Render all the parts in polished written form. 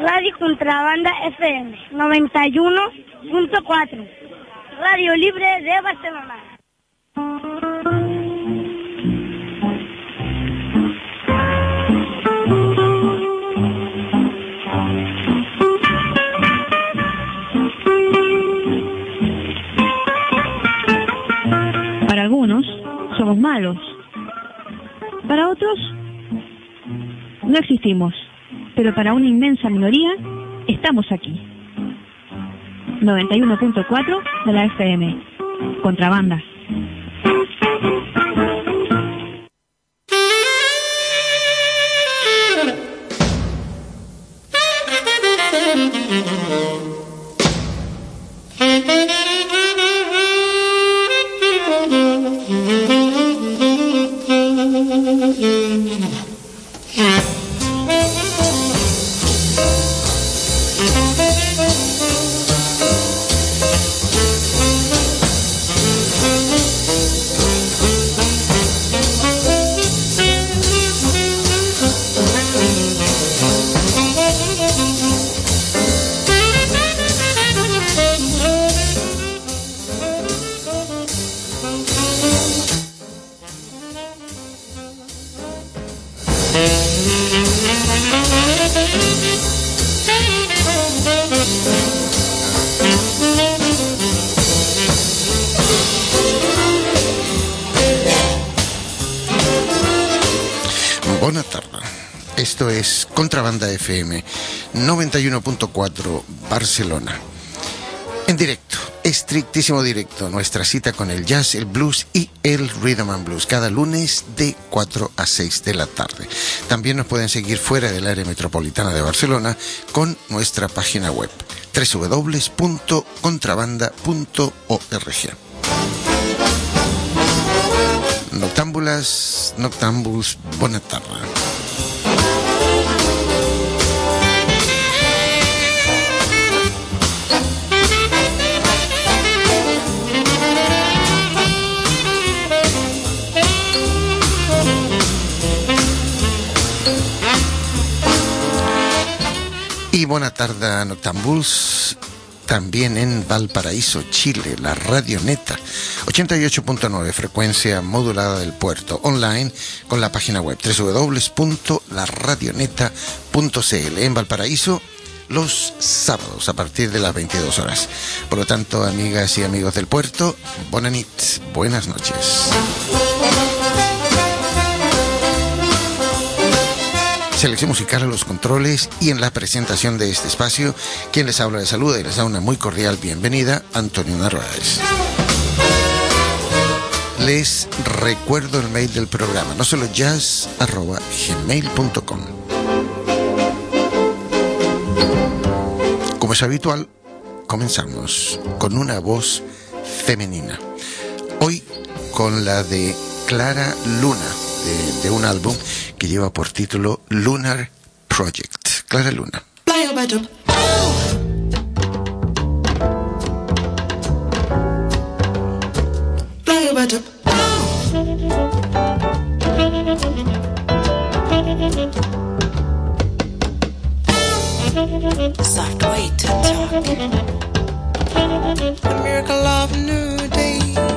Radio Contrabanda FM 91.4, Radio Libre de Barcelona. Para algunos somos malos, para otros no existimos, pero para una inmensa minoría estamos aquí. 91.4 de la FM, Contrabanda. Buenas tardes. Esto es Contrabanda FM 91.4 Barcelona. En directo, estrictísimo directo, nuestra cita con el jazz, el blues y el rhythm and blues, cada lunes de 4 a 6 de la tarde. También nos pueden seguir fuera del área metropolitana de Barcelona con nuestra página web www.contrabanda.org. Noctámbulas, noctámbuls, buena tarde. Y buena tarde, noctámbuls. También en Valparaíso, Chile, la Radioneta, 88.9, frecuencia modulada del puerto, online con la página web www.laradioneta.cl. En Valparaíso, los sábados a partir de las 22 horas. Por lo tanto, amigas y amigos del puerto, bona nit, buenas noches. Selección musical a los controles y en la presentación de este espacio, quien les habla, les saluda y les da una muy cordial bienvenida, Antonio Narváez. Les recuerdo el mail del programa, no solo jazz@gmail.com. Como es habitual, comenzamos con una voz femenina. Hoy con la de Clara Luna, de un álbum que lleva por título Lunar Project. Clara Luna. Soft way to talk. The miracle of a new day.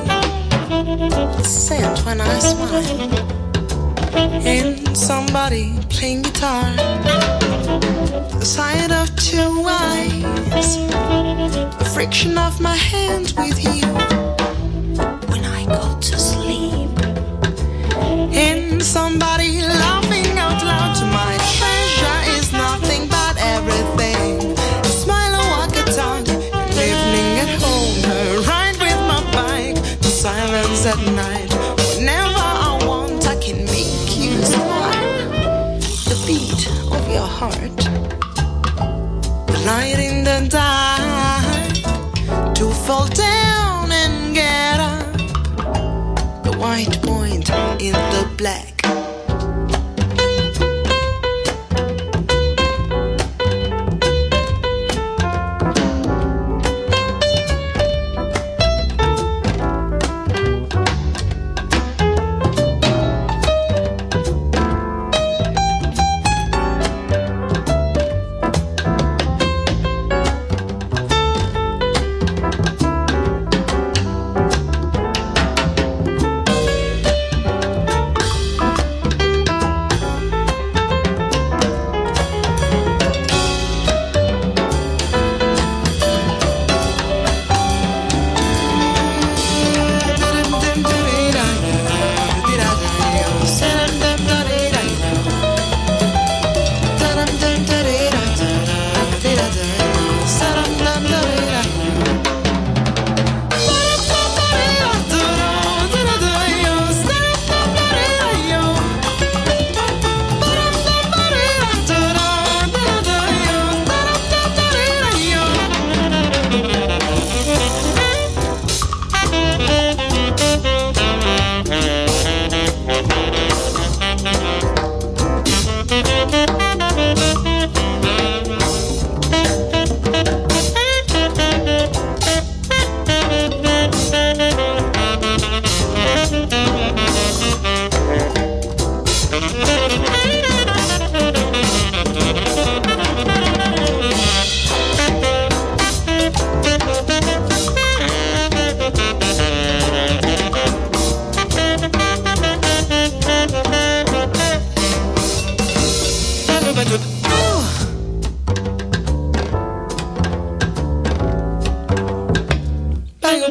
Sent when I smile. And somebody playing guitar. The sight of two eyes. The friction of my hands with you. When I go to sleep. And somebody laughing out loud to my treasure is nothing but everything. A smile, a walk, a tongue, an evening at home, a ride with my bike, the silence at night. Whenever I want, I can make you smile. The beat of your heart, the light in the dark, to fall down and get up, the white point in the black.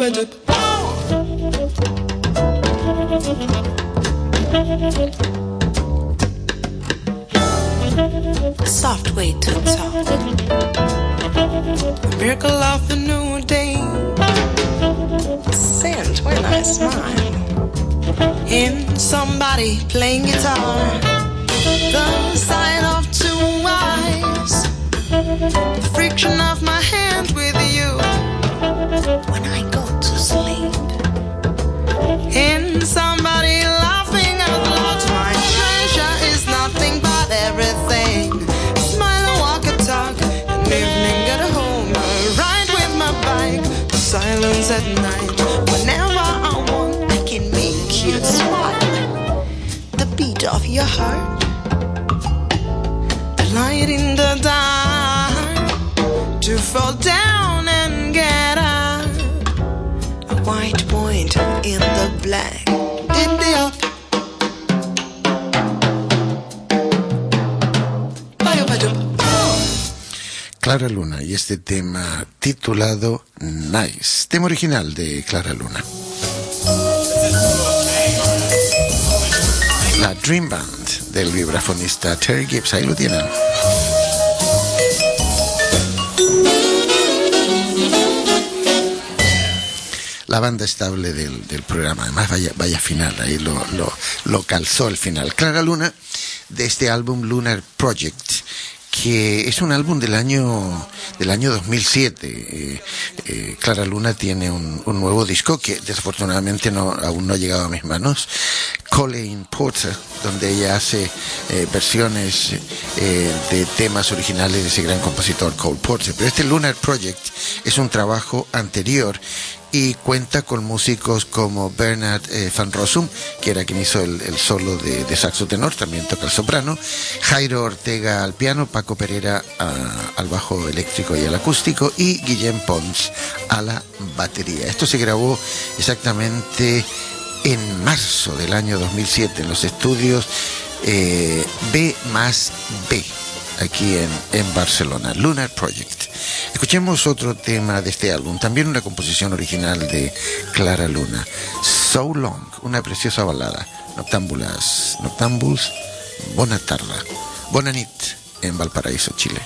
A soft way to talk. A miracle of the new day. Sent when I smile. In somebody playing guitar. The sight of two eyes. The friction of my hand with you. When I go to sleep. In somebody laughing out loud. My treasure is nothing but everything. Smile and walk and talk. An evening get home. Ride with my bike. The silence at night. Whenever I want, I can make you smile. The beat of your heart. A light in the dark. To fall down and get up. A white point in the black. Did the up. Clara Luna y este tema titulado Nice, tema original de Clara Luna. La Dream Band del vibrafonista Terry Gibbs, ahí lo tienen. La banda estable del programa, además vaya final, ahí lo calzó el final. Clara Luna, de este álbum Lunar Project, que es un álbum del año 2007. Clara Luna tiene un nuevo disco que desafortunadamente aún no ha llegado a mis manos, Colleen Porter, donde ella hace versiones de temas originales de ese gran compositor Cole Porter. Pero este Lunar Project es un trabajo anterior y cuenta con músicos como Bernard Van Rossum, que era quien hizo el solo de saxo tenor, también toca el soprano, Jairo Ortega al piano, Paco Pereira al bajo eléctrico y al acústico, y Guillem Pons a la batería. Esto se grabó exactamente en marzo del año 2007 en los estudios B+B, aquí en Barcelona, Lunar Project. Escuchemos otro tema de este álbum, también una composición original de Clara Luna, So Long, una preciosa balada, Noctámbuls, Bona Tarda, Bona Nit, en Valparaíso, Chile.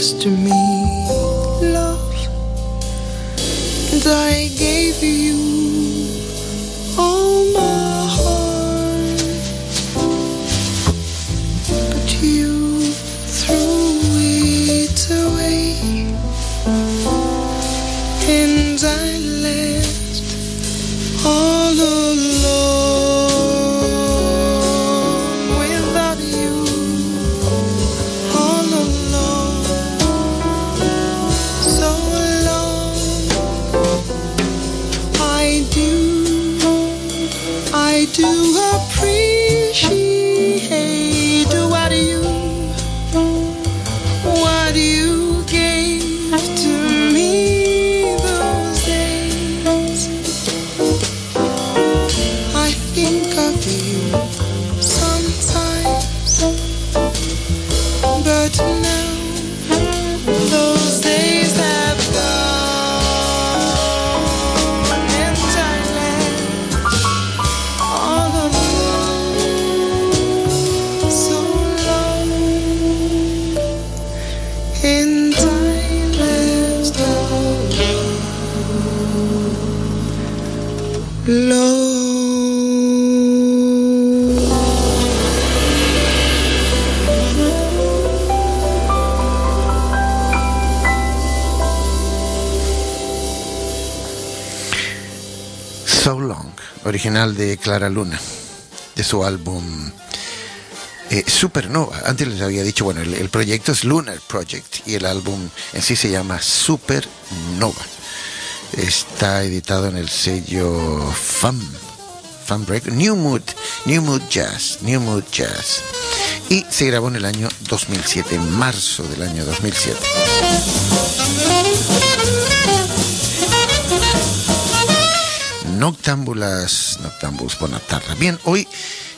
promised to me love, and I gave you all my heart, but you threw it away, and I left all alone without you, all alone, so alone. I do appreciate what you gave to me those days. I think of you sometimes, but now those days have gone, and I left all alone, so alone, and I left alone. So Long, original de Clara Luna, de su álbum Supernova. Antes les había dicho, bueno, el proyecto es Lunar Project y el álbum en sí se llama Supernova. Está editado en el sello Fun Break, New Mood Jazz, y se grabó en el año 2007, en marzo del año 2007. Noctámbulos, buenas tardes. Bien, hoy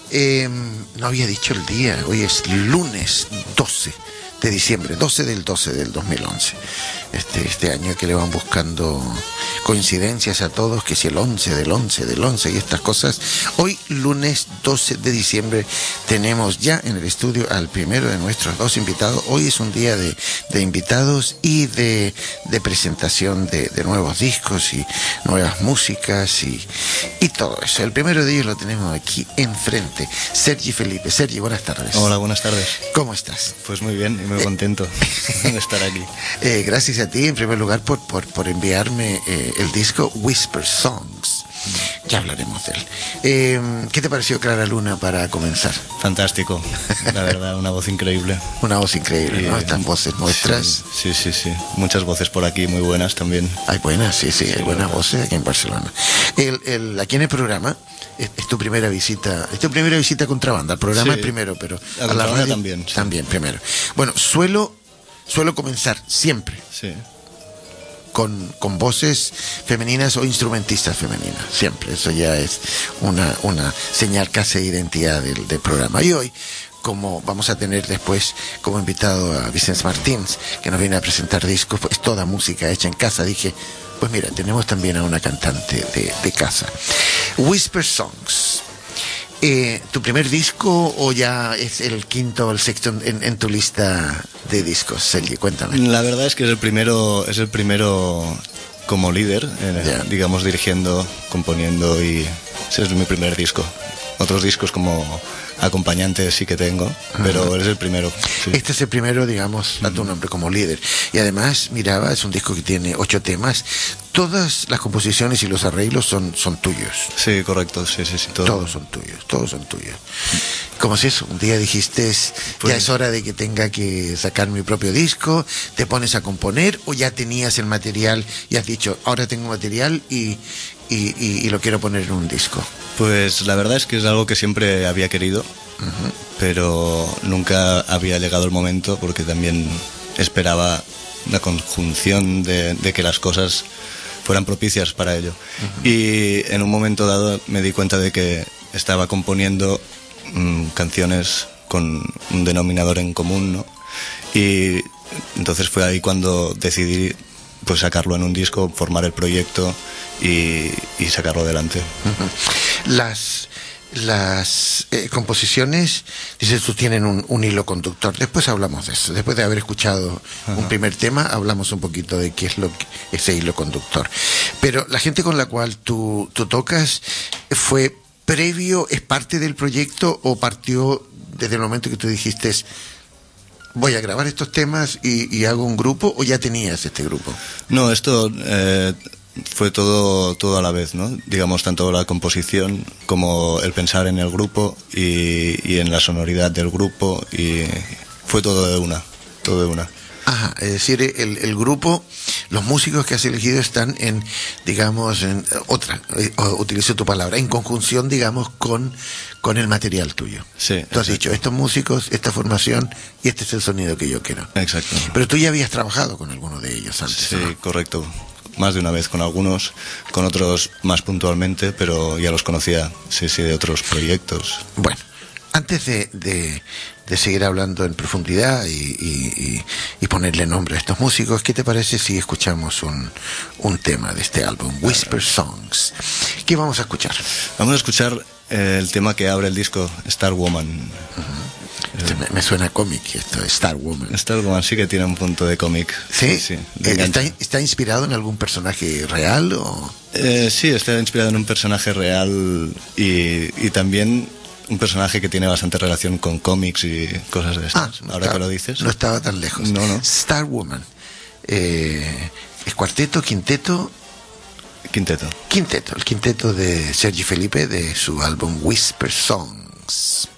no había dicho el día, hoy es lunes 12 de diciembre, 12 del 2011. Este año que le van buscando coincidencias a todos, que si el 11 del 11 y estas cosas. Hoy, lunes 12 de diciembre, tenemos ya en el estudio al primero de nuestros dos invitados. Hoy es un día de invitados y de presentación de nuevos discos y nuevas músicas y todo eso. El primero de ellos lo tenemos aquí enfrente, Sergi Felipe. Sergi, buenas tardes. Hola, buenas tardes. ¿Cómo estás? Pues muy bien y muy contento de estar aquí. Gracias a ti, en primer lugar, por enviarme el disco Whisper Songs. Ya hablaremos de él. ¿Qué te pareció Clara Luna para comenzar? Fantástico, la verdad, una voz increíble. Una voz increíble, ¿no? Estas voces nuestras. Sí. Muchas voces por aquí, muy buenas también. Hay buenas, sí, hay buenas voces aquí en Barcelona. Aquí en el programa, es tu primera visita, a Contrabanda. El programa es primero, pero a la radio también. Sí. También, primero. Bueno, suelo comenzar siempre. Sí. Con voces femeninas o instrumentistas femeninas, siempre. Eso ya es una señal casi de identidad del programa. Y hoy, como vamos a tener después como invitado a Vicens Martins, que nos viene a presentar discos, pues toda música hecha en casa, dije, pues mira, tenemos también a una cantante de casa. Whisper Songs. ¿Tu primer disco o ya es el quinto o el sexto en tu lista de discos, Sergi? Cuéntame. La verdad es que es el primero como líder, digamos, dirigiendo, componiendo, y ese es mi primer disco. Otros discos como acompañante sí que tengo, pero es el primero. Sí. Este es el primero, digamos, a tu nombre como líder. Y además, miraba, es un disco que tiene 8 temas. Todas las composiciones y los arreglos son tuyos. Sí, correcto, sí, todo. Todos son tuyos. ¿Cómo es eso? Un día dijiste, ya es hora de que tenga que sacar mi propio disco, ¿te pones a componer o ya tenías el material y has dicho, ahora tengo material y lo quiero poner en un disco? Pues la verdad es que es algo que siempre había querido, pero nunca había llegado el momento, porque también esperaba la conjunción de que las cosas fueran propicias para ello. Y en un momento dado me di cuenta de que estaba componiendo canciones con un denominador en común, ¿no? Y entonces fue ahí cuando decidí pues sacarlo en un disco, formar el proyecto y sacarlo adelante. las composiciones, dices tú, tienen un hilo conductor. Después hablamos de eso. Después de haber escuchado un primer tema, hablamos un poquito de qué es ese hilo conductor. Pero la gente con la cual tú tocas, ¿fue previo, es parte del proyecto o partió desde el momento que tú dijiste voy a grabar estos temas y hago un grupo, o ya tenías este grupo? No, esto fue todo a la vez, ¿no? Digamos, tanto la composición como el pensar en el grupo y en la sonoridad del grupo, y fue todo de una. Ajá, es decir, el grupo, los músicos que has elegido están en, digamos, utilizo tu palabra, en conjunción, digamos, con el material tuyo. Sí. Tú has dicho, estos músicos, esta formación, y este es el sonido que yo quiero. Exacto. Pero tú ya habías trabajado con alguno de ellos antes, Sí, ¿no? correcto. Más de una vez con algunos, con otros más puntualmente, pero ya los conocía, sí, de otros proyectos. Bueno, antes de seguir hablando en profundidad y ponerle nombre a estos músicos, ¿qué te parece si escuchamos un tema de este álbum, Whisper Songs? ¿Qué vamos a escuchar? Vamos a escuchar el tema que abre el disco, Star Woman. Me suena cómic esto, Star Woman. Star Woman sí que tiene un punto de cómic. ¿Sí? Sí, ¿Está inspirado en algún personaje real o...? Sí, está inspirado en un personaje real y también un personaje que tiene bastante relación con cómics y cosas de estas. Ahora que lo dices. No estaba tan lejos. No. Star Woman. ¿Es cuarteto, quinteto? Quinteto. El quinteto de Sergi Felipe, de su álbum Whisper Songs.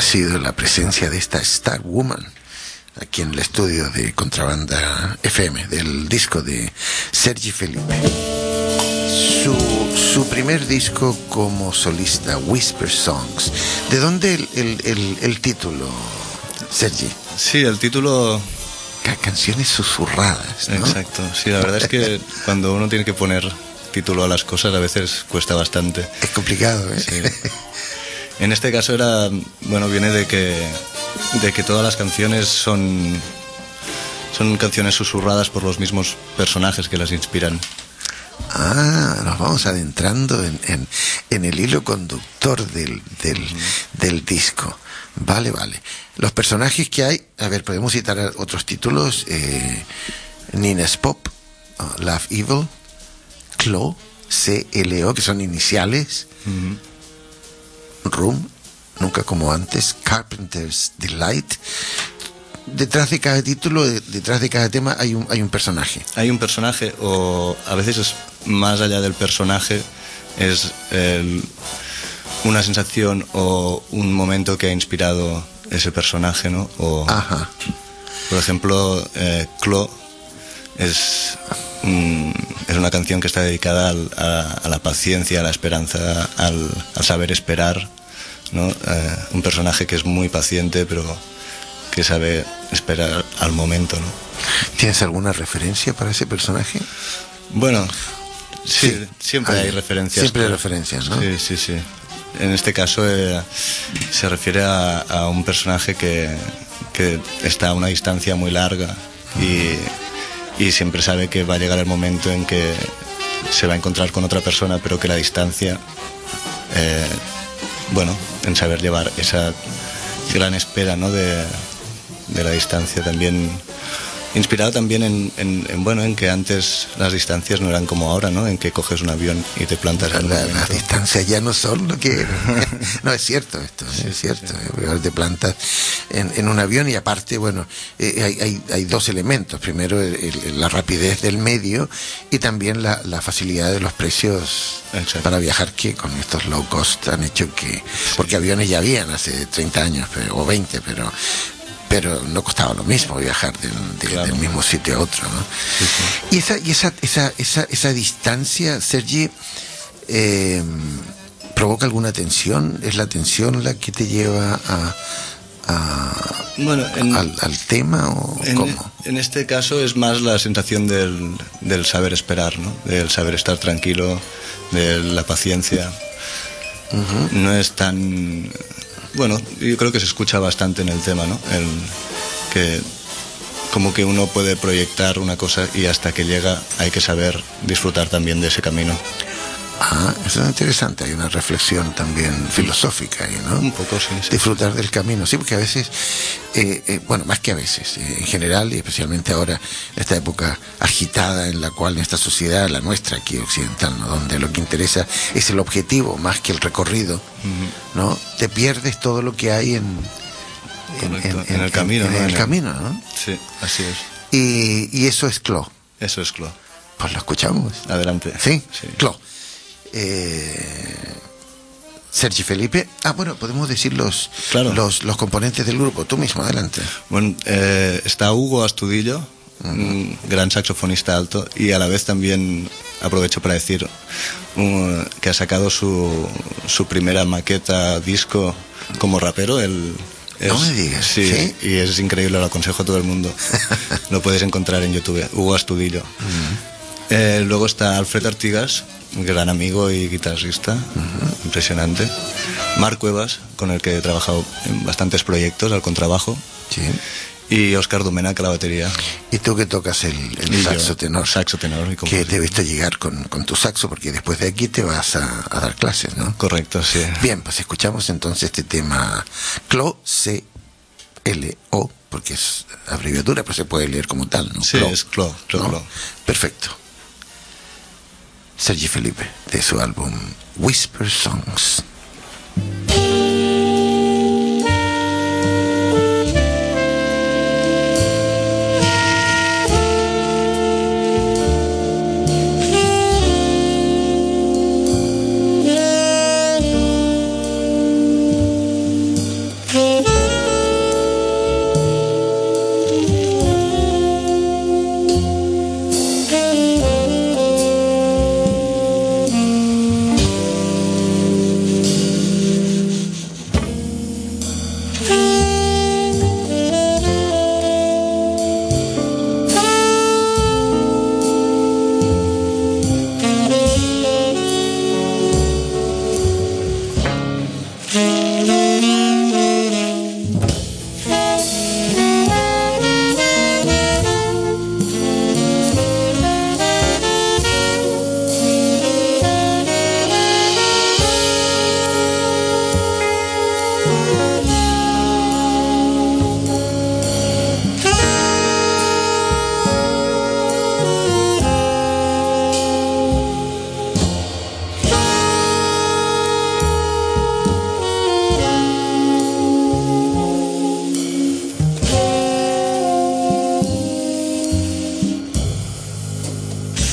sido la presencia de esta Star Woman aquí en el estudio de Contrabanda FM, del disco de Sergi Felipe. Su primer disco como solista, Whisper Songs. ¿De dónde el título, Sergi? Sí, el título... Canciones susurradas, ¿no? Exacto, sí, la verdad es que cuando uno tiene que poner título a las cosas a veces cuesta bastante. Es complicado, ¿eh? Sí. En este caso viene de que todas las canciones son canciones susurradas por los mismos personajes que las inspiran. Nos vamos adentrando en el hilo conductor del disco. Vale. Los personajes que hay, a ver, podemos citar otros títulos: Nina's Pop, Love Evil, Clo, CLO, que son iniciales, Room, Nunca como antes, Carpenter's Delight. Detrás de cada título, detrás de cada tema hay un personaje. Hay un personaje, o a veces es más allá del personaje, es una sensación o un momento que ha inspirado ese personaje, ¿no? Ajá. Por ejemplo, Clo es una canción que está dedicada a la paciencia, a la esperanza, al saber esperar, ¿no? Un personaje que es muy paciente, pero que sabe esperar al momento, ¿no? ¿Tienes alguna referencia para ese personaje? Bueno, sí. Siempre hay referencias. Siempre hay referencias, ¿no? Sí. En este caso se refiere a un personaje que está a una distancia muy larga y siempre sabe que va a llegar el momento en que se va a encontrar con otra persona, pero que la distancia, en saber llevar esa gran espera, ¿no? de la distancia, también inspirado también en que antes las distancias no eran como ahora, ¿no? En que coges un avión y te plantas en un momento. Las distancias ya no son lo que no, es cierto esto, sí, es cierto. Sí. Te plantas en un avión y aparte, hay dos elementos. Primero, la rapidez del medio y también la facilidad de los precios. Exacto. Para viajar, que con estos low cost han hecho que... Porque aviones ya habían hace 30 años o 20, pero no costaba lo mismo viajar del mismo sitio a otro, ¿no? Sí. Y esa distancia, Sergi, ¿provoca alguna tensión? ¿Es la tensión la que te lleva al tema o cómo? En este caso es más la sensación del saber esperar, ¿no? Del saber estar tranquilo, de la paciencia. Uh-huh. No es tan... yo creo que se escucha bastante en el tema, ¿no? Que como que uno puede proyectar una cosa y hasta que llega hay que saber disfrutar también de ese camino. Eso es interesante, hay una reflexión también filosófica ahí, ¿no? Un poco, sí. Disfrutar del camino, sí, porque a veces, más que a veces, en general, y especialmente ahora, esta época agitada en la cual, en esta sociedad, la nuestra aquí occidental, ¿no? Donde lo que interesa es el objetivo más que el recorrido, uh-huh. ¿no? Te pierdes todo lo que hay en el camino, ¿no? En el camino, ¿no? Sí, así es. Y eso es Clo. Eso es Clo. Pues lo escuchamos. Adelante. Sí. Clo. Sergi Felipe. Podemos decir los componentes del grupo. Tú mismo, adelante. Bueno, está Hugo Astudillo, uh-huh. Un gran saxofonista alto, y a la vez también aprovecho para decir que ha sacado su primera maqueta disco como rapero. No me digas. Sí, y es increíble, lo aconsejo a todo el mundo. Lo puedes encontrar en YouTube, Hugo Astudillo. Uh-huh. Luego está Alfred Artigas, un gran amigo y guitarrista, uh-huh. Impresionante. Marc Cuevas, con el que he trabajado en bastantes proyectos al contrabajo. Sí. Y Óscar Domènech a la batería. ¿Y tú que tocas el saxo tenor? Saxo tenor. Que te he visto llegar con tu saxo, porque después de aquí te vas a dar clases, ¿no? Correcto, sí. Bien, pues escuchamos entonces este tema Clo, CLO, porque es abreviatura, pero se puede leer como tal, ¿no? Sí, es Clo. Perfecto. Sergi Felipe, de su álbum Whisper Songs.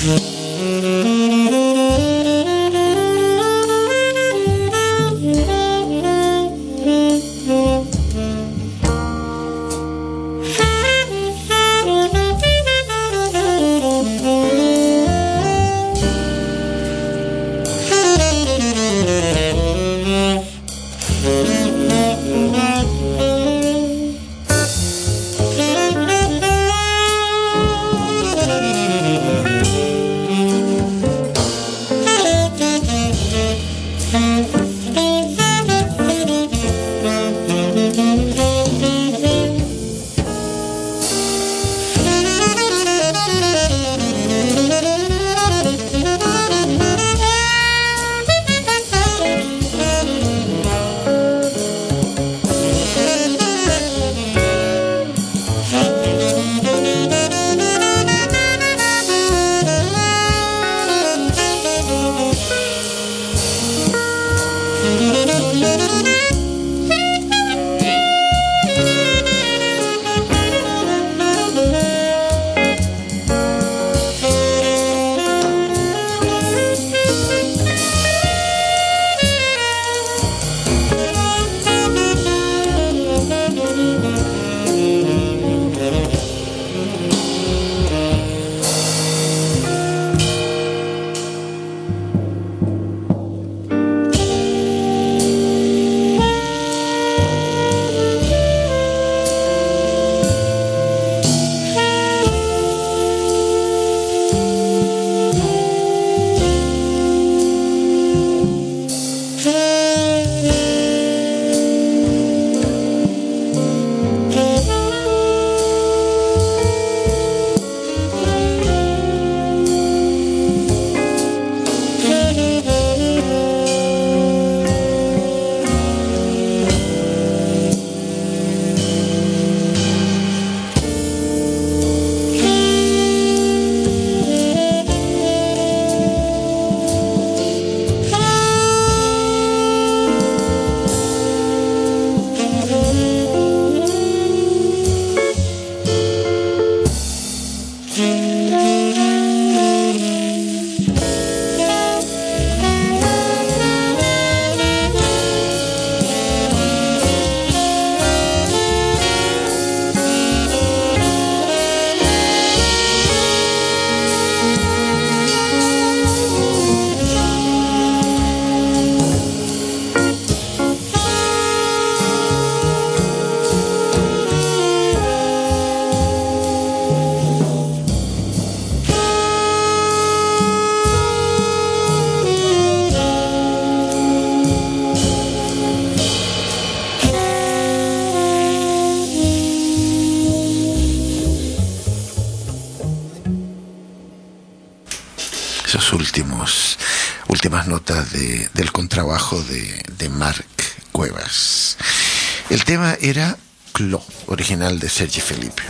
últimas notas del contrabajo de Marc Cuevas. El tema era Clos, original de Sergi Felipe.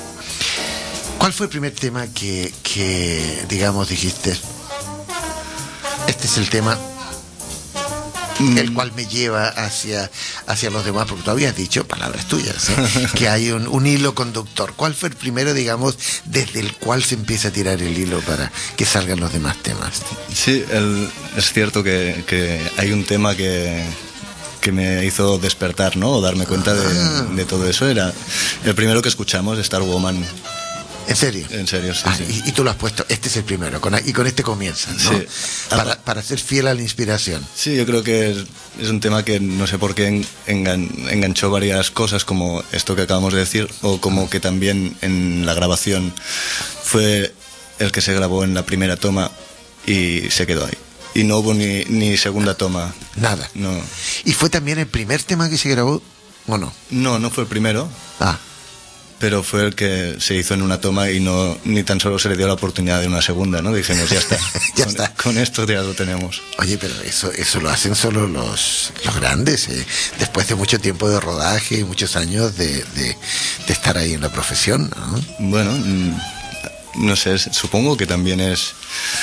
¿Cuál fue el primer tema que digamos, dijiste, este es el tema el cual me lleva hacia los demás? Porque tú habías dicho, palabras tuyas, que hay un hilo conductor. ¿Cuál fue el primero, digamos, desde el cual se empieza a tirar el hilo para que salgan los demás temas? Sí, es cierto que hay un tema que me hizo despertar, ¿no? O darme cuenta de todo eso. Era el primero que escuchamos, Star Woman. ¿En serio? En serio, sí. Sí. Y tú lo has puesto, este es el primero, y con este comienzas, ¿no? Sí. Para ser fiel a la inspiración. Sí, yo creo que es un tema que no sé por qué enganchó varias cosas, como esto que acabamos de decir, o como que también en la grabación fue el que se grabó en la primera toma y se quedó ahí. Y no hubo ni segunda toma. Nada. No. ¿Y fue también el primer tema que se grabó o no? No fue el primero. Pero fue el que se hizo en una toma y ni tan solo se le dio la oportunidad de una segunda, ¿no? Dijimos, ya está. Ya está. Con esto ya lo tenemos. Oye, pero eso lo hacen solo los grandes, después de mucho tiempo de rodaje y muchos años de estar ahí en la profesión, ¿no? Bueno, no sé, supongo que también es...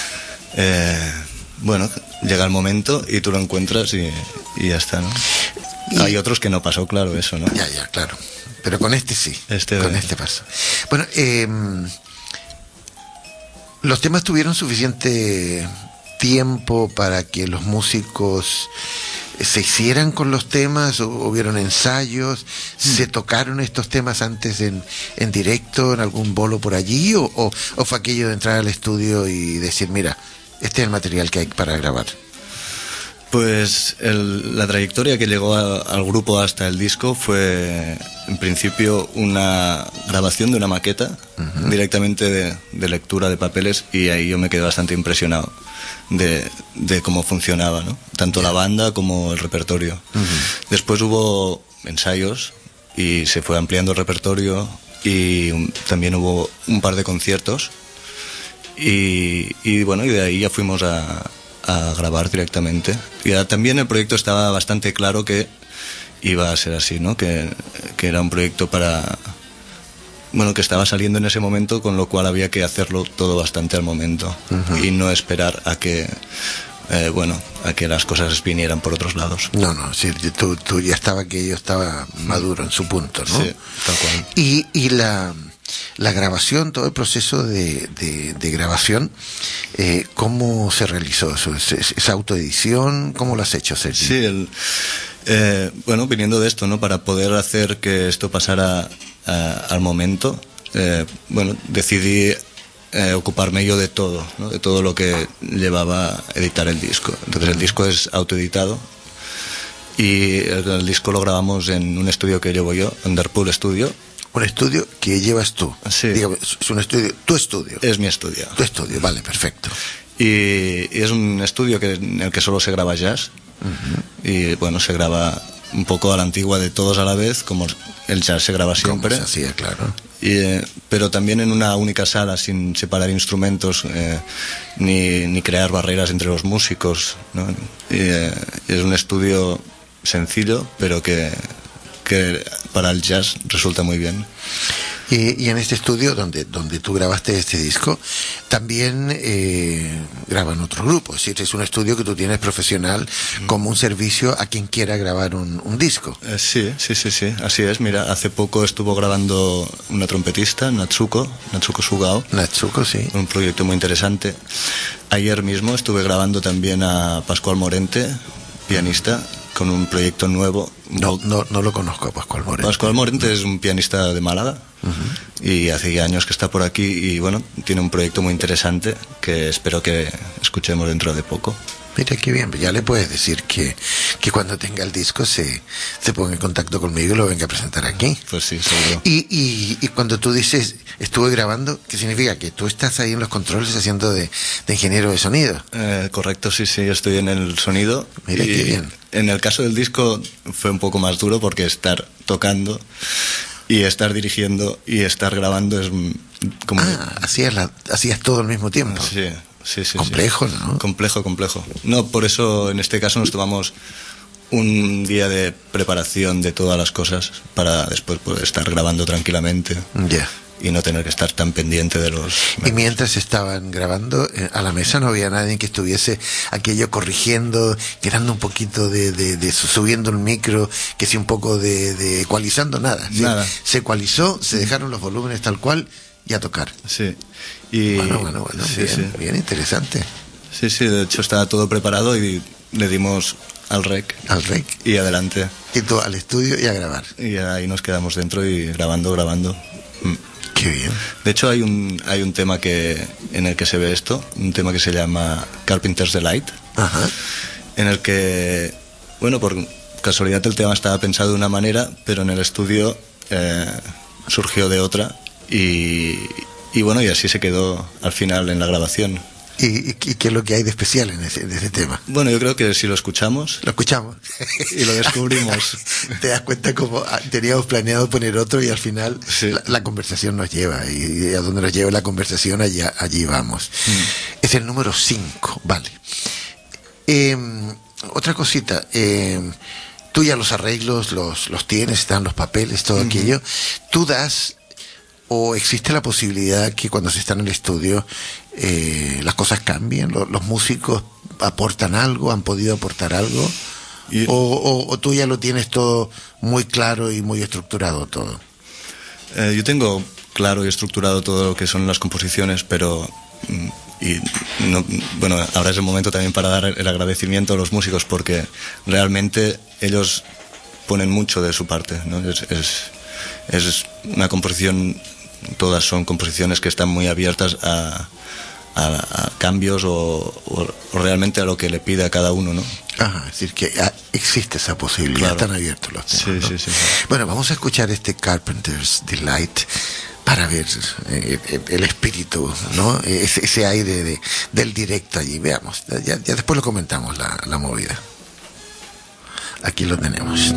bueno, llega el momento y tú lo encuentras y ya está, ¿no? Hay otros que no pasó, claro, eso, ¿no? Ya, claro. Pero con este sí. Con este pasó. Bueno, ¿Los temas tuvieron suficiente tiempo para que los músicos se hicieran con los temas? ¿O hubieron ensayos? ¿Se tocaron estos temas antes en directo, en algún bolo por allí? ¿O fue aquello de entrar al estudio y decir, mira, este es el material que hay para grabar? Pues la trayectoria que llegó al grupo hasta el disco fue, en principio, una grabación de una maqueta, directamente de lectura de papeles, y ahí yo me quedé bastante impresionado de cómo funcionaba, ¿no? Tanto la banda como el repertorio. Después hubo ensayos y se fue ampliando el repertorio, y también hubo un par de conciertos, y bueno, y de ahí ya fuimos a grabar directamente. Y también el proyecto estaba bastante claro que iba a ser así, ¿no? Que era un proyecto que estaba saliendo en ese momento, con lo cual había que hacerlo todo bastante al momento y no esperar a que las cosas vinieran por otros lados. No, sí, tú ya estaba, que yo estaba maduro en su punto, ¿no? Sí, tal cual. Y la grabación, todo el proceso de grabación, ¿cómo se realizó eso? ¿Esa autoedición? ¿Cómo lo has hecho, Sergi? Sí, viniendo de esto, ¿no? Para poder hacer que esto pasara al momento, decidí ocuparme yo de todo, ¿no? De todo lo que llevaba a editar el disco. Entonces el disco es autoeditado, y el disco lo grabamos en un estudio que llevo yo, Underpool Studio. Un estudio que llevas tú. Sí. Dígame, es un estudio, tu estudio. Es mi estudio. Tu estudio, vale, perfecto. Y es un estudio en el que solo se graba jazz. Y bueno, se graba un poco a la antigua, de todos a la vez, como el jazz se graba siempre. Como se hacía, claro. Pero también en una única sala, sin separar instrumentos, ni crear barreras entre los músicos, ¿no? Es un estudio sencillo, pero que para el jazz resulta muy bien. Y en este estudio donde tú grabaste este disco, también graban otro grupo. Es decir, es un estudio que tú tienes profesional, como un servicio a quien quiera grabar un disco. Sí, así es. Mira, hace poco estuvo grabando una trompetista, Natsuko Sugao. Natsuko, sí. Un proyecto muy interesante. Ayer mismo estuve grabando también a Pascual Morente, pianista, con un proyecto nuevo. No lo conozco a Pascual Morente. Pascual Morente es un pianista de Málaga, y hace años que está por aquí, y bueno, tiene un proyecto muy interesante que espero que escuchemos dentro de poco. Mira qué bien, ya le puedes decir que cuando tenga el disco se ponga en contacto conmigo y lo venga a presentar aquí. Pues sí, seguro. Y cuando tú dices estuve grabando, ¿qué significa? ¿Que tú estás ahí en los controles haciendo de ingeniero de sonido? Correcto, sí, yo estoy en el sonido. Mira qué bien. En el caso del disco fue un poco más duro, porque estar tocando y estar dirigiendo y estar grabando es como... hacías todo al mismo tiempo. Sí. Complejo, sí. ¿no? Complejo. No, por eso en este caso nos tomamos un día de preparación de todas las cosas, para después poder estar grabando tranquilamente. Ya. Y no tener que estar tan pendiente de los... Y mientras estaban grabando, a la mesa no había nadie que estuviese aquello corrigiendo, quedando un poquito subiendo el micro, que sí, un poco de ecualizando, nada. ¿Sí? Nada. Se ecualizó, se dejaron los volúmenes tal cual y a tocar. Sí. Y... Bueno, sí, bien interesante. Sí, de hecho estaba todo preparado y le dimos al rec. Y adelante. Y tú al estudio y a grabar. Y ahí nos quedamos dentro y grabando. Qué bien. De hecho hay un tema en el que se ve esto, un tema que se llama Carpenter's Delight. Ajá. En el que, bueno, por casualidad el tema estaba pensado de una manera, pero en el estudio surgió de otra, y bueno, y así se quedó al final en la grabación. ¿Y qué es lo que hay de especial en ese tema? Bueno, yo creo que si lo escuchamos... Lo escuchamos. Y lo descubrimos. Te das cuenta como teníamos planeado poner otro, y al final sí. la conversación nos lleva, y a donde nos lleve la conversación allí vamos. Es el número 5, vale. Otra cosita, tú ya los arreglos los tienes, están los papeles, todo aquello. ¿Tú das, o existe la posibilidad que cuando se está en el estudio las cosas cambien? ¿Los músicos aportan algo? ¿Han podido aportar algo? ¿O tú ya lo tienes todo muy claro y muy estructurado todo? Yo tengo claro y estructurado todo lo que son las composiciones, pero Y bueno, ahora es el momento también para dar el agradecimiento a los músicos, porque realmente ellos ponen mucho de su parte, ¿no? Es una composición, todas son composiciones que están muy abiertas a cambios o realmente a lo que le pide a cada uno, ¿no? Ajá, es decir, que existe esa posibilidad, Claro. están abiertos los temas, Sí, ¿no? sí. Bueno, vamos a escuchar este Carpenter's Delight para ver el espíritu, ¿no? Ese aire del directo allí. Veamos, ya después lo comentamos la movida. Aquí lo tenemos.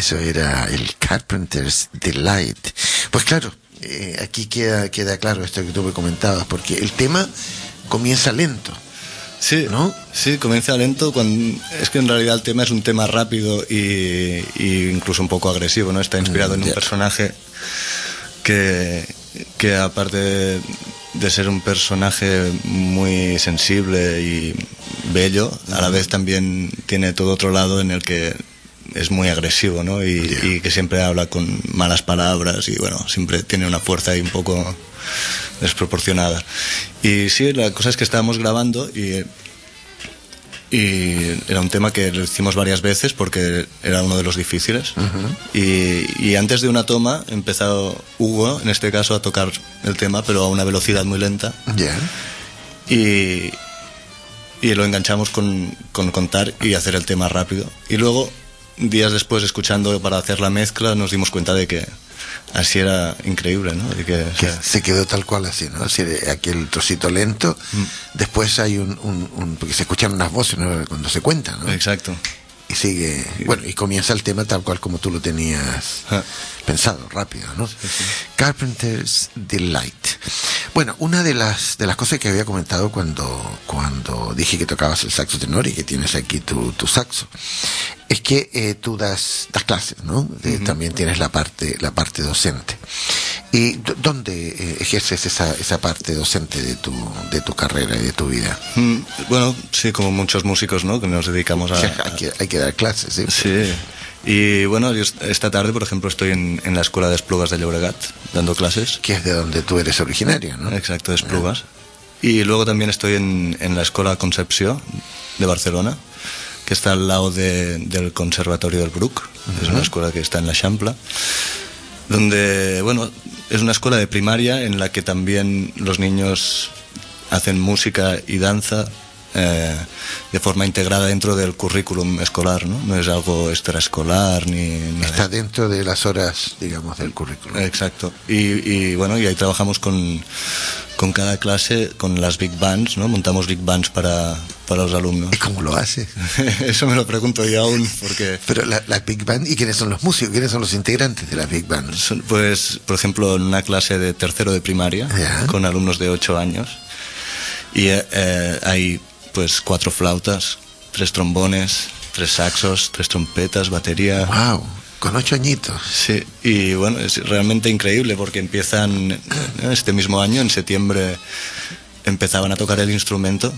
Eso era el Carpenter's Delight. Pues claro, aquí queda claro esto que tú me comentabas, porque el tema comienza lento. Sí, ¿no? Sí, comienza lento. Es que en realidad el tema es un tema rápido y incluso un poco agresivo, ¿no? Está inspirado en un personaje que aparte de ser un personaje muy sensible y bello, a la vez también tiene todo otro lado en el que es muy agresivo, ¿no? Y que siempre habla con malas palabras y bueno, siempre tiene una fuerza ahí un poco desproporcionada. Y sí, la cosa es que estábamos grabando y era un tema que lo hicimos varias veces porque era uno de los difíciles. Y antes de una toma ha empezado Hugo, en este caso, a tocar el tema, pero a una velocidad muy lenta. Y lo enganchamos con contar y hacer el tema rápido. Y luego, días después, escuchando para hacer la mezcla, nos dimos cuenta de que así era increíble, ¿no? De que se quedó tal cual así, ¿no? Así, aquel trocito lento, después hay porque se escuchan unas voces, ¿no? Cuando se cuenta, ¿no? Exacto. Y sigue, bueno, y comienza el tema tal cual como tú lo tenías pensado, rápido, ¿no? Sí. Carpenter's Delight. Bueno, una de las cosas que había comentado cuando dije que tocabas el saxo tenor y que tienes aquí tu saxo, es que tú das clases, ¿no? También tienes la parte docente. ¿Y dónde ejerces esa parte docente de tu carrera y de tu vida? Bueno, sí, como muchos músicos, ¿no? Que nos dedicamos hay que dar clases, ¿sí? Sí. Y bueno, yo esta tarde, por ejemplo, estoy en la Escuela de Esplugas de Llobregat, dando clases. Que es de donde tú eres originario, ¿no? Exacto, de Esplugas. Y luego también estoy en la Escuela Concepció de Barcelona, que está al lado del Conservatorio del Bruc. Es una escuela que está en la Champla, donde, bueno, es una escuela de primaria en la que también los niños hacen música y danza de forma integrada dentro del currículum escolar, ¿no? No es algo extraescolar ni nada. Está dentro de las horas, digamos, del currículum. Exacto. Y bueno, y ahí trabajamos con cada clase, con las big bands, ¿no? Montamos big bands para los alumnos. ¿Y cómo lo haces? Eso me lo pregunto yo aún, porque... Pero la big band, ¿y quiénes son los músicos? ¿Quiénes son los integrantes de la big band? Pues, por ejemplo, en una clase de tercero de primaria, con alumnos de 8 años, y hay pues 4 flautas, 3 trombones, 3 saxos, 3 trompetas, batería. ¡Wow! Con 8 añitos. Sí, y bueno, es realmente increíble porque empiezan este mismo año, en septiembre, empezaban a tocar el instrumento.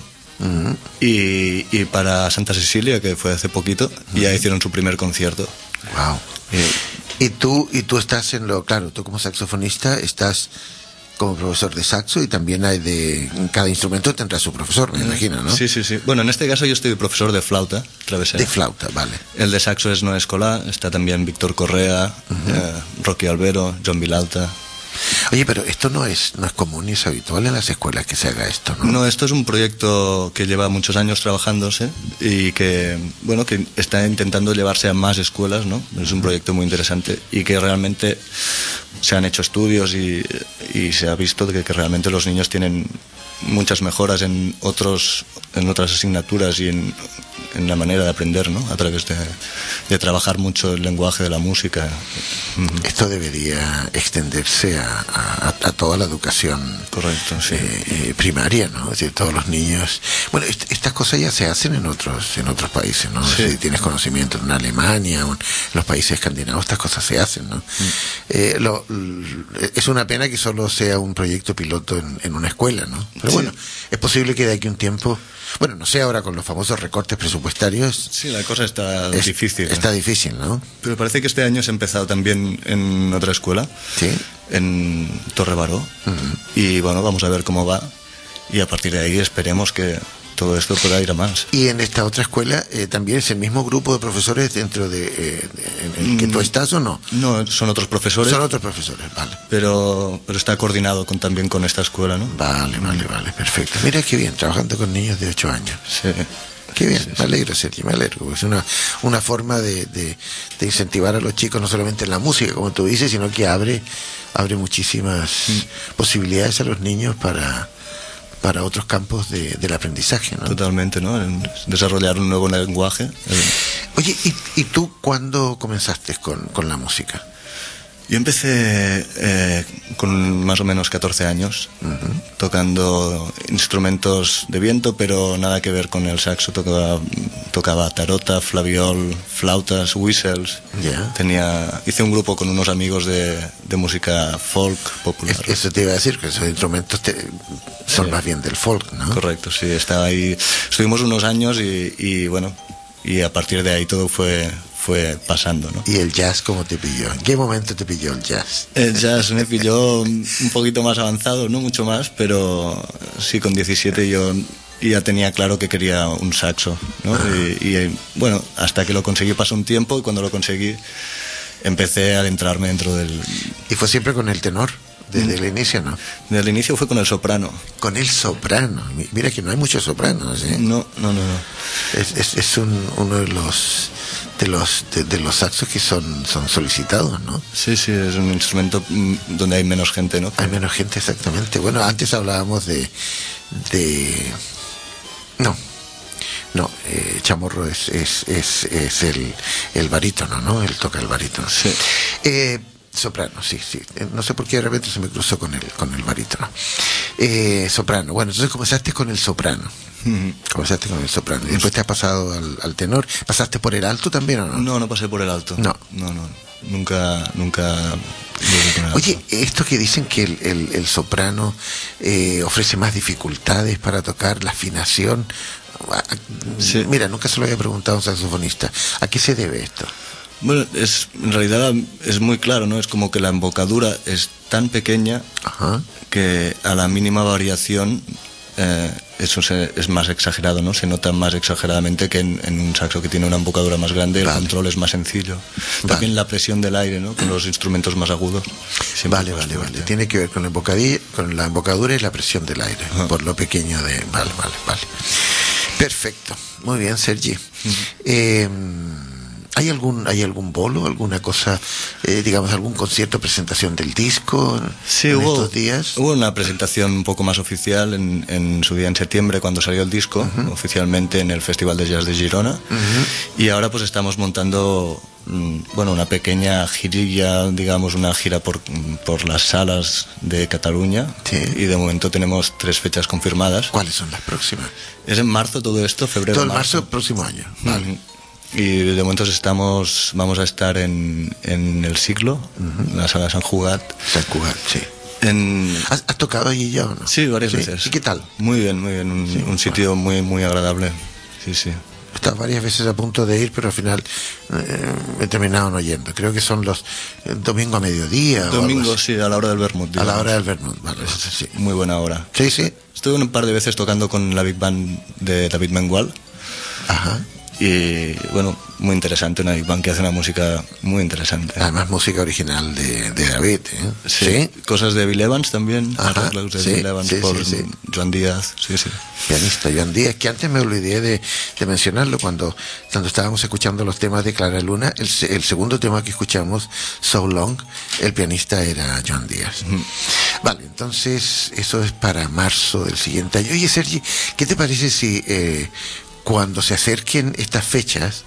Y para Santa Cecilia, que fue hace poquito, ya hicieron su primer concierto. ¡Wow! Y tú estás claro, tú como saxofonista estás como profesor de saxo y también cada instrumento tendrá su profesor, me imagino, ¿no? Sí. Bueno, en este caso yo estoy profesor de flauta travesera. De flauta, vale. El de saxo es Noé Escolá, está también Víctor Correa, Rocky Albero, John Vilalta. Oye, pero esto no es común ni es habitual en las escuelas que se haga esto, ¿no? No, esto es un proyecto que lleva muchos años trabajándose y que, bueno, que está intentando llevarse a más escuelas, ¿no? Es un proyecto muy interesante y que realmente se han hecho estudios y se ha visto que realmente los niños tienen muchas mejoras en otras asignaturas y en la manera de aprender, ¿no? A través de trabajar mucho el lenguaje de la música. Esto debería extenderse a toda la educación. Correcto, sí. Primaria, ¿no? Es decir, todos los niños. Bueno, estas cosas ya se hacen en otros países, ¿no? Sí. Si tienes conocimiento en Alemania o en los países escandinavos, estas cosas se hacen, ¿no? Es una pena que solo sea un proyecto piloto en una escuela, ¿no? Pero bueno, es posible que de aquí a un tiempo, bueno, no sé ahora con los famosos recortes presupuestarios. Sí, la cosa está difícil. Está difícil, ¿no? Pero parece que este año se ha empezado también en otra escuela, sí, en Torrebaró, y bueno, vamos a ver cómo va y a partir de ahí esperemos que todo esto pueda ir a más. Y en esta otra escuela también es el mismo grupo de profesores dentro en el que tú estás, ¿o no? No, son otros profesores. Son otros profesores, vale. Pero está coordinado también con esta escuela, ¿no? Vale, perfecto. Mira qué bien, trabajando con niños de 8 años. Sí. Qué bien, me alegro, Sergio, me alegro. Es una forma de incentivar a los chicos, no solamente en la música, como tú dices, sino que abre muchísimas posibilidades a los niños para para otros campos del aprendizaje, ¿no? Totalmente, ¿no? Desarrollar un nuevo lenguaje. Oye, ¿y tú cuándo comenzaste con la música? Yo empecé con más o menos 14 años, tocando instrumentos de viento, pero nada que ver con el saxo. Tocaba tarota, flaviol, flautas, whistles. Yeah. Hice un grupo con unos amigos de música folk popular. Eso te iba a decir, que esos instrumentos son más bien del folk, ¿no? Correcto, sí, estaba ahí. Estuvimos unos años y bueno, y a partir de ahí todo fue pasando, ¿no? ¿Y el jazz cómo te pilló? ¿En qué momento te pilló el jazz? El jazz me pilló un poquito más avanzado, no mucho más, pero sí, con 17 yo ya tenía claro que quería un saxo, ¿no? Y bueno, hasta que lo conseguí pasó un tiempo, y cuando lo conseguí empecé a adentrarme dentro del... ¿Y fue siempre con el tenor? Desde el inicio, ¿no? Desde el inicio fue con el soprano. Con el soprano. Mira que no hay muchos sopranos, ¿eh? No. Es uno de los saxos que son solicitados, ¿no? Sí, es un instrumento donde hay menos gente, ¿no? Hay menos gente, exactamente. Bueno, antes hablábamos de Chamorro es el barítono, ¿no? Él toca el barítono. Sí. Soprano, sí. No sé por qué de repente se me cruzó con el barítono. Soprano. Bueno, entonces comenzaste con el soprano. Comenzaste con el soprano. Y después te has pasado al tenor. ¿Pasaste por el alto también o no? No pasé por el alto. No. Nunca. Oye, esto que dicen que el soprano ofrece más dificultades para tocar, la afinación. Sí. Mira, nunca se lo había preguntado a un saxofonista. ¿A qué se debe esto? Bueno, en realidad es muy claro, ¿no? Es como que la embocadura es tan pequeña que a la mínima variación eso es más exagerado, ¿no? Se nota más exageradamente que en un saxo que tiene una embocadura más grande. El control es más sencillo. También la presión del aire, ¿no? Con los instrumentos más agudos. Vale. Tiene que ver con la embocadura y la presión del aire, por lo pequeño de... Vale. Perfecto. Muy bien, Sergi. ¿Hay algún bolo, alguna cosa, digamos, algún concierto, presentación del disco estos días? Hubo una presentación un poco más oficial en su día, en septiembre, cuando salió el disco, oficialmente en el Festival de Jazz de Girona. Y ahora pues estamos montando una pequeña girilla, digamos, una gira por las salas de Cataluña. Sí. Y de momento tenemos 3 fechas confirmadas. ¿Cuáles son las próximas? Es en marzo todo esto, febrero. Todo el marzo del próximo año. Vale. Y de momento vamos a estar en el Siglo, en la sala de Sant Cugat. Sant Cugat, sí. ¿Has tocado allí ya o no? Sí, varias veces. ¿Y qué tal? Muy bien. Un sitio muy agradable. Sí. He estado varias veces a punto de ir, pero al final he terminado no yendo. Creo que son los domingo a mediodía. Domingo, sí, a la hora del vermut. Digamos. A la hora del vermut, vale. Sí. Muy buena hora. Sí. Estuve un par de veces tocando con la Big Band de David Mengual. Ajá. Y bueno, muy interesante, una Big Band que hace una música muy interesante. Además, música original de David, ¿eh? Sí. Cosas de Bill Evans también, arreglos de Bill Evans por Joan Díaz. Sí. Pianista Joan Díaz, que antes me olvidé de mencionarlo cuando estábamos escuchando los temas de Clara Luna. El segundo tema que escuchamos, So Long, el pianista era Joan Díaz. Vale, entonces eso es para marzo del siguiente año. Oye, Sergi, ¿qué te parece si cuando se acerquen estas fechas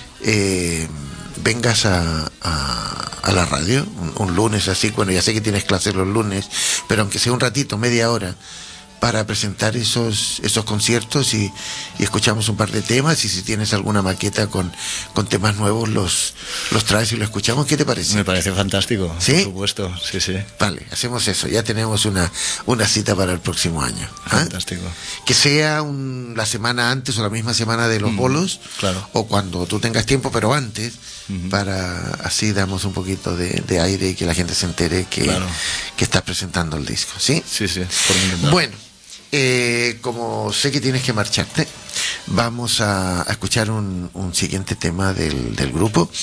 vengas a la radio un lunes así? Bueno, ya sé que tienes clases los lunes, pero aunque sea un ratito, media hora, para presentar esos conciertos y escuchamos un par de temas, y si tienes alguna maqueta con temas nuevos los traes y lo escuchamos. ¿Qué te parece? Me parece fantástico. ¿Sí? Por supuesto, sí. Vale, hacemos eso, ya tenemos una cita para el próximo año. Fantástico. Que sea la semana antes o la misma semana de los bolos, claro. O cuando tú tengas tiempo, pero antes, para así damos un poquito de aire y que la gente se entere que estás presentando el disco, ¿sí? Sí, por intentar. Bueno, como sé que tienes que marcharte, vamos a escuchar un siguiente tema del grupo.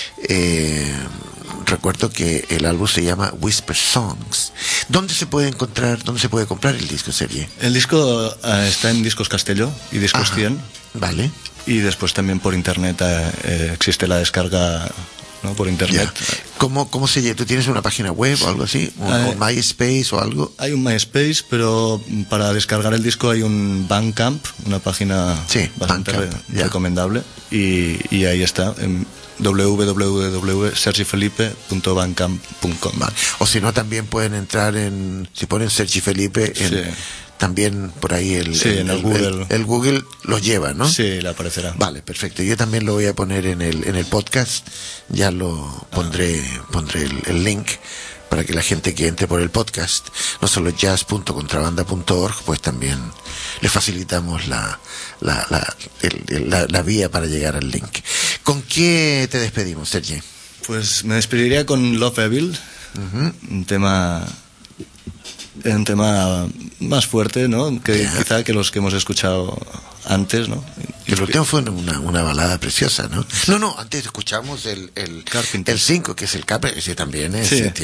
Recuerdo que el álbum se llama Whisper Songs. ¿Dónde se puede comprar el disco, Sergi? El disco está en Discos Castelló y Discos 100. Vale. Y después también por internet existe la descarga ¿no? Por internet. Ya. ¿Cómo se llama? ¿Tú tienes una página web o algo así? ¿O MySpace o algo? Hay un MySpace, pero para descargar el disco hay un Bandcamp, una página bastante recomendable, y ahí está, en www.sergifelipe.bandcamp.com. Vale. O si no, también pueden entrar si ponen Sergi Felipe también por ahí en el Google. El Google los lleva, ¿no? Sí, le aparecerá. Vale, perfecto. Yo también lo voy a poner en el podcast. Ya lo pondré el link para que la gente que entre por el podcast, no solo jazz.contrabanda.org, pues también le facilitamos la vía para llegar al link. ¿Con qué te despedimos, Sergi? Pues me despediría con Love Evil, un tema más fuerte, ¿no? Que quizá que los que hemos escuchado antes, ¿no? Que el último fue una balada preciosa, ¿no? No, antes escuchamos el 5, que es el Carpenter, ese también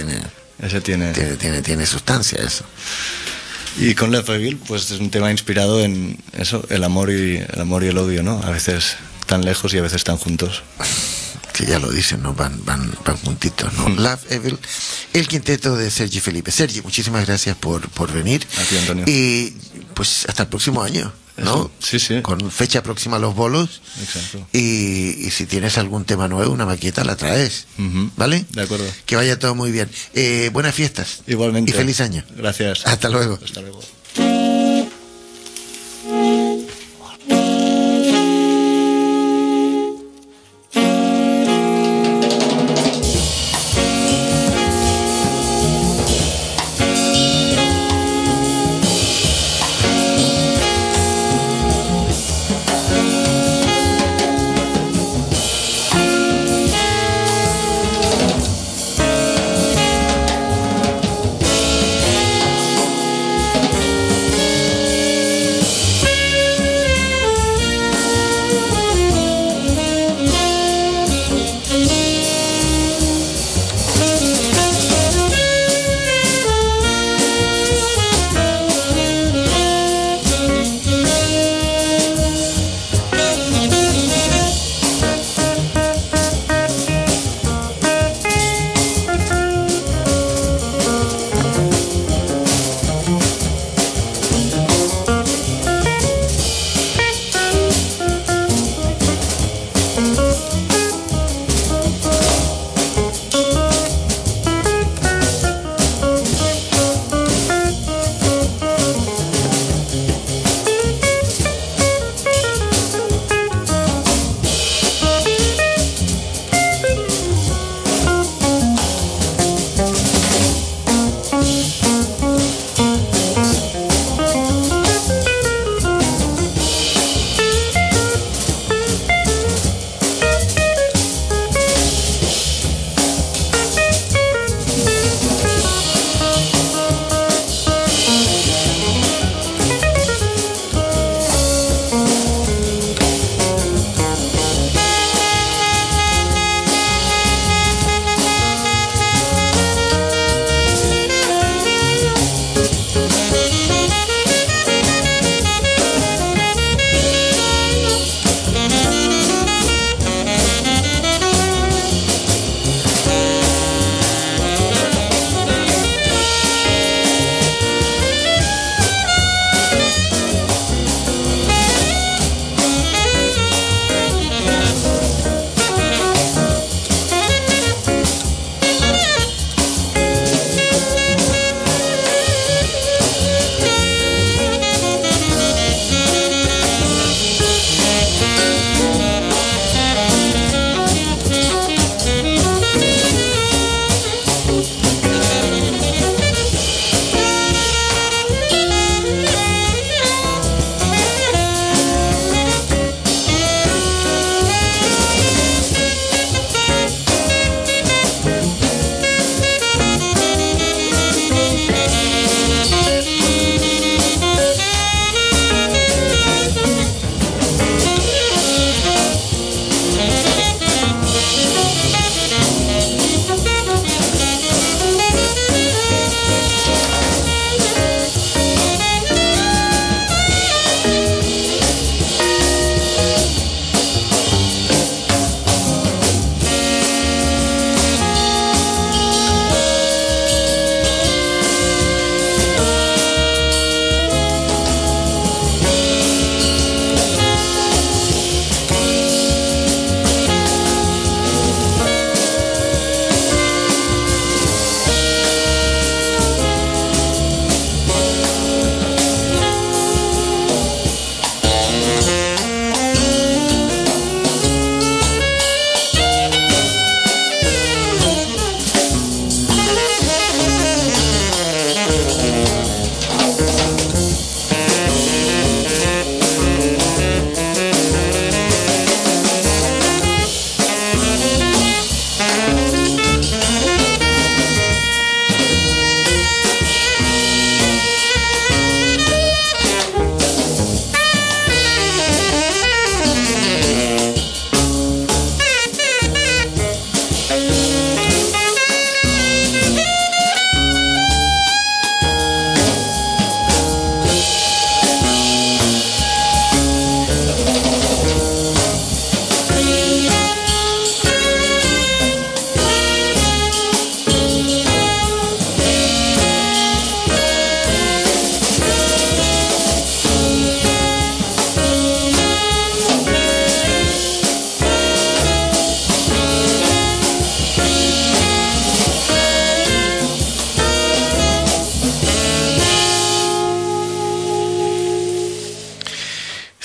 tiene sustancia, eso. Y con Love Evil, pues es un tema inspirado en eso, el amor y el odio, ¿no? A veces tan lejos y a veces tan juntos. Que ya lo dicen, ¿no? Van juntitos, ¿no? Love Evil, el quinteto de Sergi Felipe. Sergi, muchísimas gracias por venir. A ti, Antonio. Y pues hasta el próximo año, ¿no? Eso, sí. Con fecha próxima a los bolos. Exacto. Y si tienes algún tema nuevo, una maqueta, la traes. ¿Vale? De acuerdo. Que vaya todo muy bien. Buenas fiestas. Igualmente. Y feliz año. Gracias. Hasta luego. Hasta luego.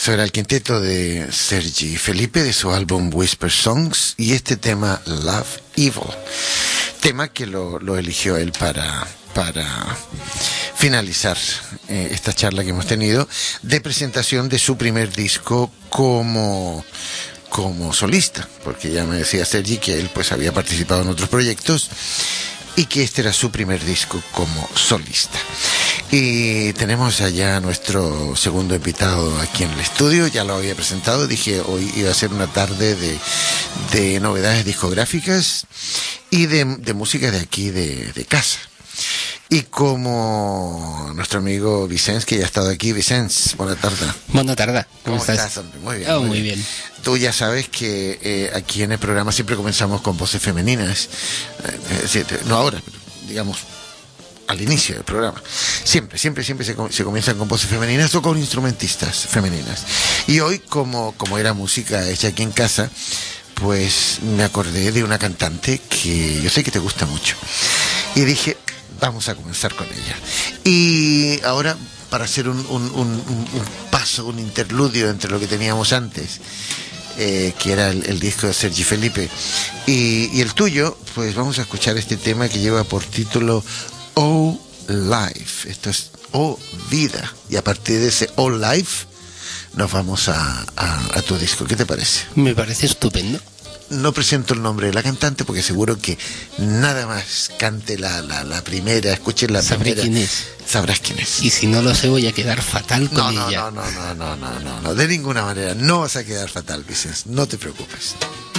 Eso era el quinteto de Sergi Felipe de su álbum Whisper Songs y este tema Love Evil, tema que lo eligió él para finalizar esta charla que hemos tenido de presentación de su primer disco como solista, porque ya me decía Sergi que él pues había participado en otros proyectos y que este era su primer disco como solista. Y tenemos allá a nuestro segundo invitado aquí en el estudio, ya lo había presentado, dije hoy iba a ser una tarde de novedades discográficas y de música de aquí de casa. Y como nuestro amigo Vicens, que ya ha estado aquí. Vicens, buena tarde. Buena tarde. ¿Cómo estás, hombre? Muy bien. Muy bien. Tú ya sabes que aquí en el programa siempre comenzamos con voces femeninas. No ahora, pero digamos al inicio del programa. Siempre se comienzan con voces femeninas o con instrumentistas femeninas. Y hoy, como era música hecha aquí en casa, pues me acordé de una cantante que yo sé que te gusta mucho. Y dije, vamos a comenzar con ella. Y ahora, para hacer un paso, un interludio entre lo que teníamos antes, que era el disco de Sergi Felipe, y el tuyo, pues vamos a escuchar este tema que lleva por título Oh Life. Esto es Oh Vida. Y a partir de ese Oh Life, nos vamos a tu disco. ¿Qué te parece? Me parece estupendo. No presento el nombre de la cantante porque seguro que nada más cante la primera, escuchen la Sabré primera. quién es. Sabrás quién es. Y si no lo sé, voy a quedar fatal con ella. No, de ninguna manera. No vas a quedar fatal, Vicens. No te preocupes.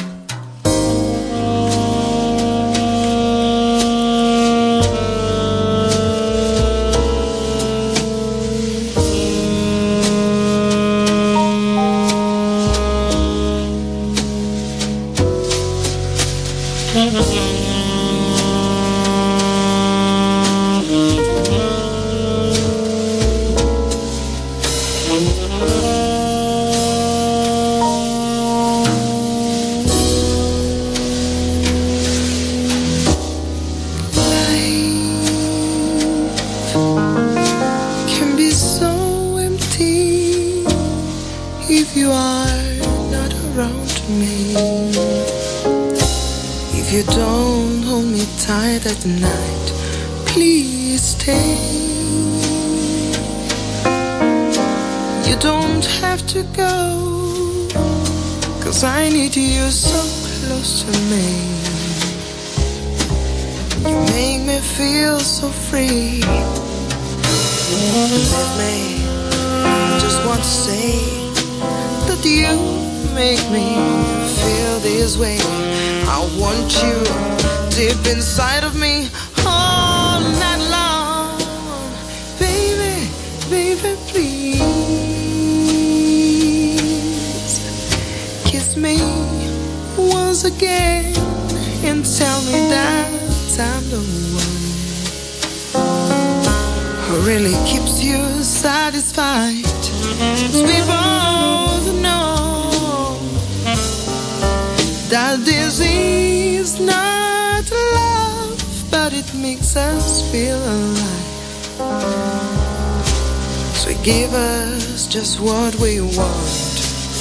Give us just what we want,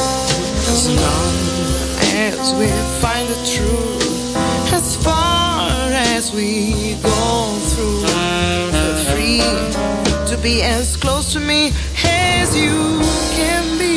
as long as we find the truth, as far as we go through. Feel free to be as close to me as you can be.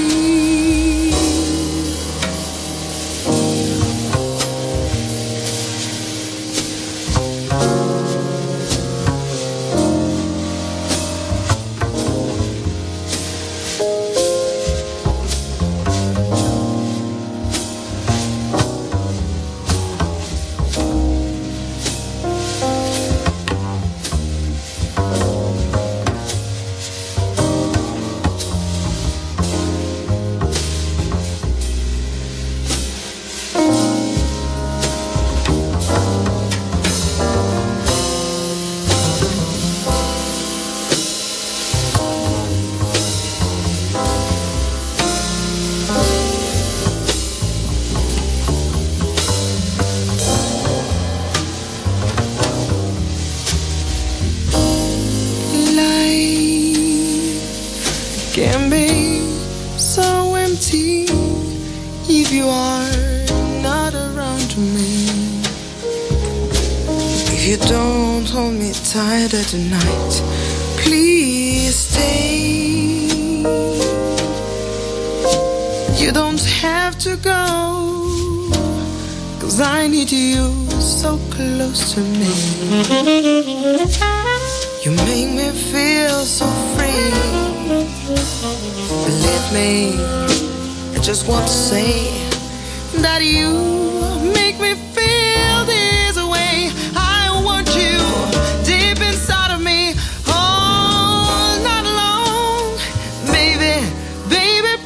Can be so you are not around me, if you don't hold me tighter tonight, please stay. You don't have to go, 'cause I need you so close to me. You make me feel so free. Believe me, I just want to say that you make me feel this way. I want you deep inside of me all night long. Baby, baby,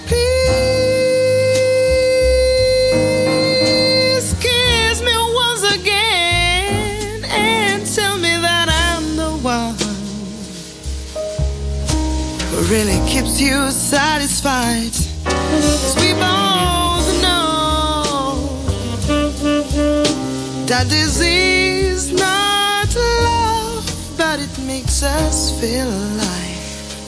please kiss me once again and tell me that I'm the one who really keeps you satisfied. 'Cause we both know that this is not love, but it makes us feel alive.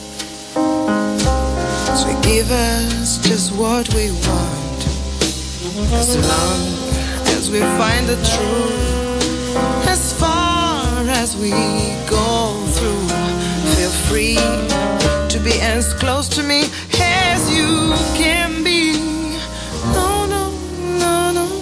So give us just what we want, as long as we find the truth. As far as we go through, feel free to be as close to me as you can be. No, no, no, no,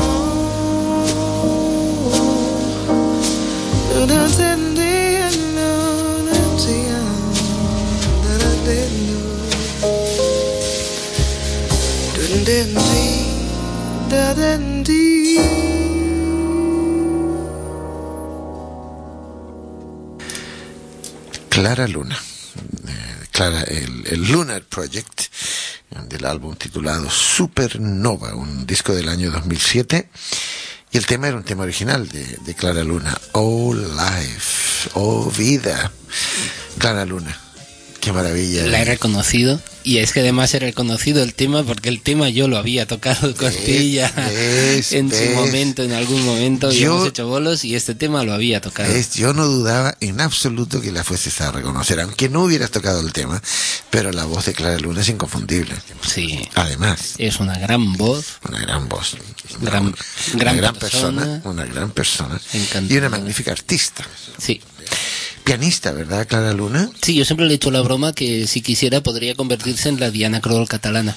Clara Luna. Clara, el Lunar Project, del álbum titulado Supernova, un disco del año 2007, y el tema era un tema original de Clara Luna, Oh Life, Oh Vida. Clara Luna, qué maravilla. La he reconocido, y es que además he reconocido el tema porque el tema yo lo había tocado con ella en su momento, en algún momento, y hemos hecho bolos y este tema lo había tocado. Yo no dudaba en absoluto que la fueses a reconocer, aunque no hubieras tocado el tema, pero la voz de Clara Luna es inconfundible. Sí. Además. Es una gran voz. Una gran voz. Gran persona. Una gran persona. Encantadora. Y una magnífica artista. Sí. Pianista, ¿verdad, Clara Luna? Sí, yo siempre le he hecho la broma que si quisiera podría convertirse en la Diana Krall catalana.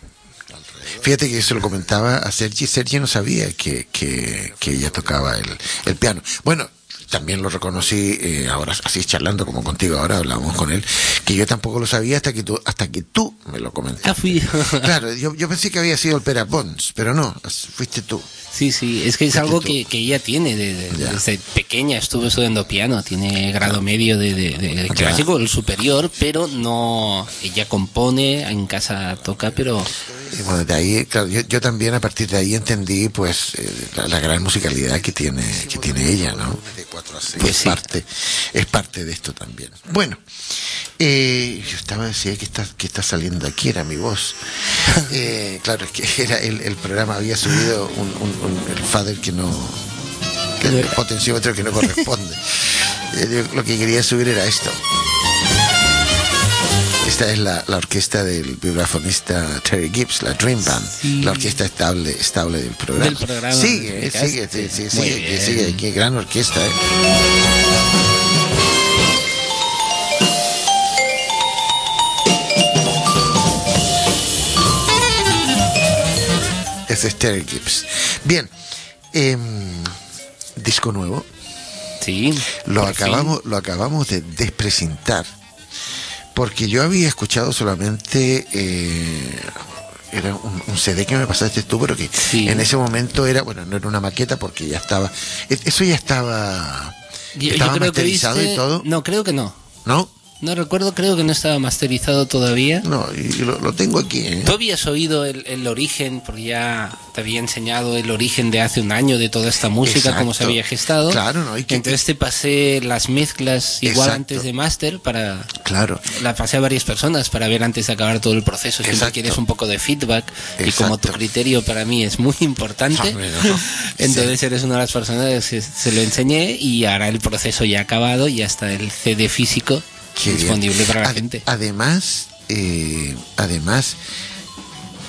Fíjate que yo se lo comentaba a Sergi. Sergi no sabía que ella tocaba el piano. Bueno, también lo reconocí ahora, así charlando como contigo ahora, hablábamos con él, que yo tampoco lo sabía hasta que tú me lo comentaste. Ah, fui yo. Claro, yo pensé que había sido el Pere Pons, pero no, fuiste tú. Sí, es que es algo que ella tiene desde pequeña. Estuvo estudiando piano, tiene grado medio de clásico, el superior, pero no, ella compone, en casa toca, pero... Y bueno, de ahí, claro, yo también a partir de ahí entendí pues la gran musicalidad que tiene ella, ¿no? De 4 a 6. Pues sí. Es parte de esto también. Bueno, yo decía que está saliendo aquí, era mi voz. Claro, es que era el programa había subido el fader el potenciómetro que no corresponde. Yo lo que quería subir era esto. Esta es la orquesta del vibrafonista Terry Gibbs, la Dream Band, sí. La orquesta estable del programa. Sigue, qué gran orquesta, Ese es Terry Gibbs. Bien, disco nuevo. Sí. Lo acabamos de despresentar. Porque yo había escuchado solamente era un CD que me pasaste tú, pero que sí. En ese momento no era una maqueta porque ya estaba, eso ya estaba masterizado y todo. No, creo que no. ¿No? No recuerdo, creo que no estaba masterizado todavía. No, y lo tengo aquí. Tú habías oído el origen, porque ya te había enseñado el origen de hace un año de toda esta música, exacto, cómo se había gestado. Claro, ¿no? Entonces te pasé las mezclas igual, exacto, antes de máster para... Claro. La pasé a varias personas para ver antes de acabar todo el proceso. Siempre quieres un poco de feedback, exacto, y como tu criterio para mí es muy importante, entonces sí, eres una de las personas que se lo enseñé y ahora el proceso ya ha acabado y hasta el CD físico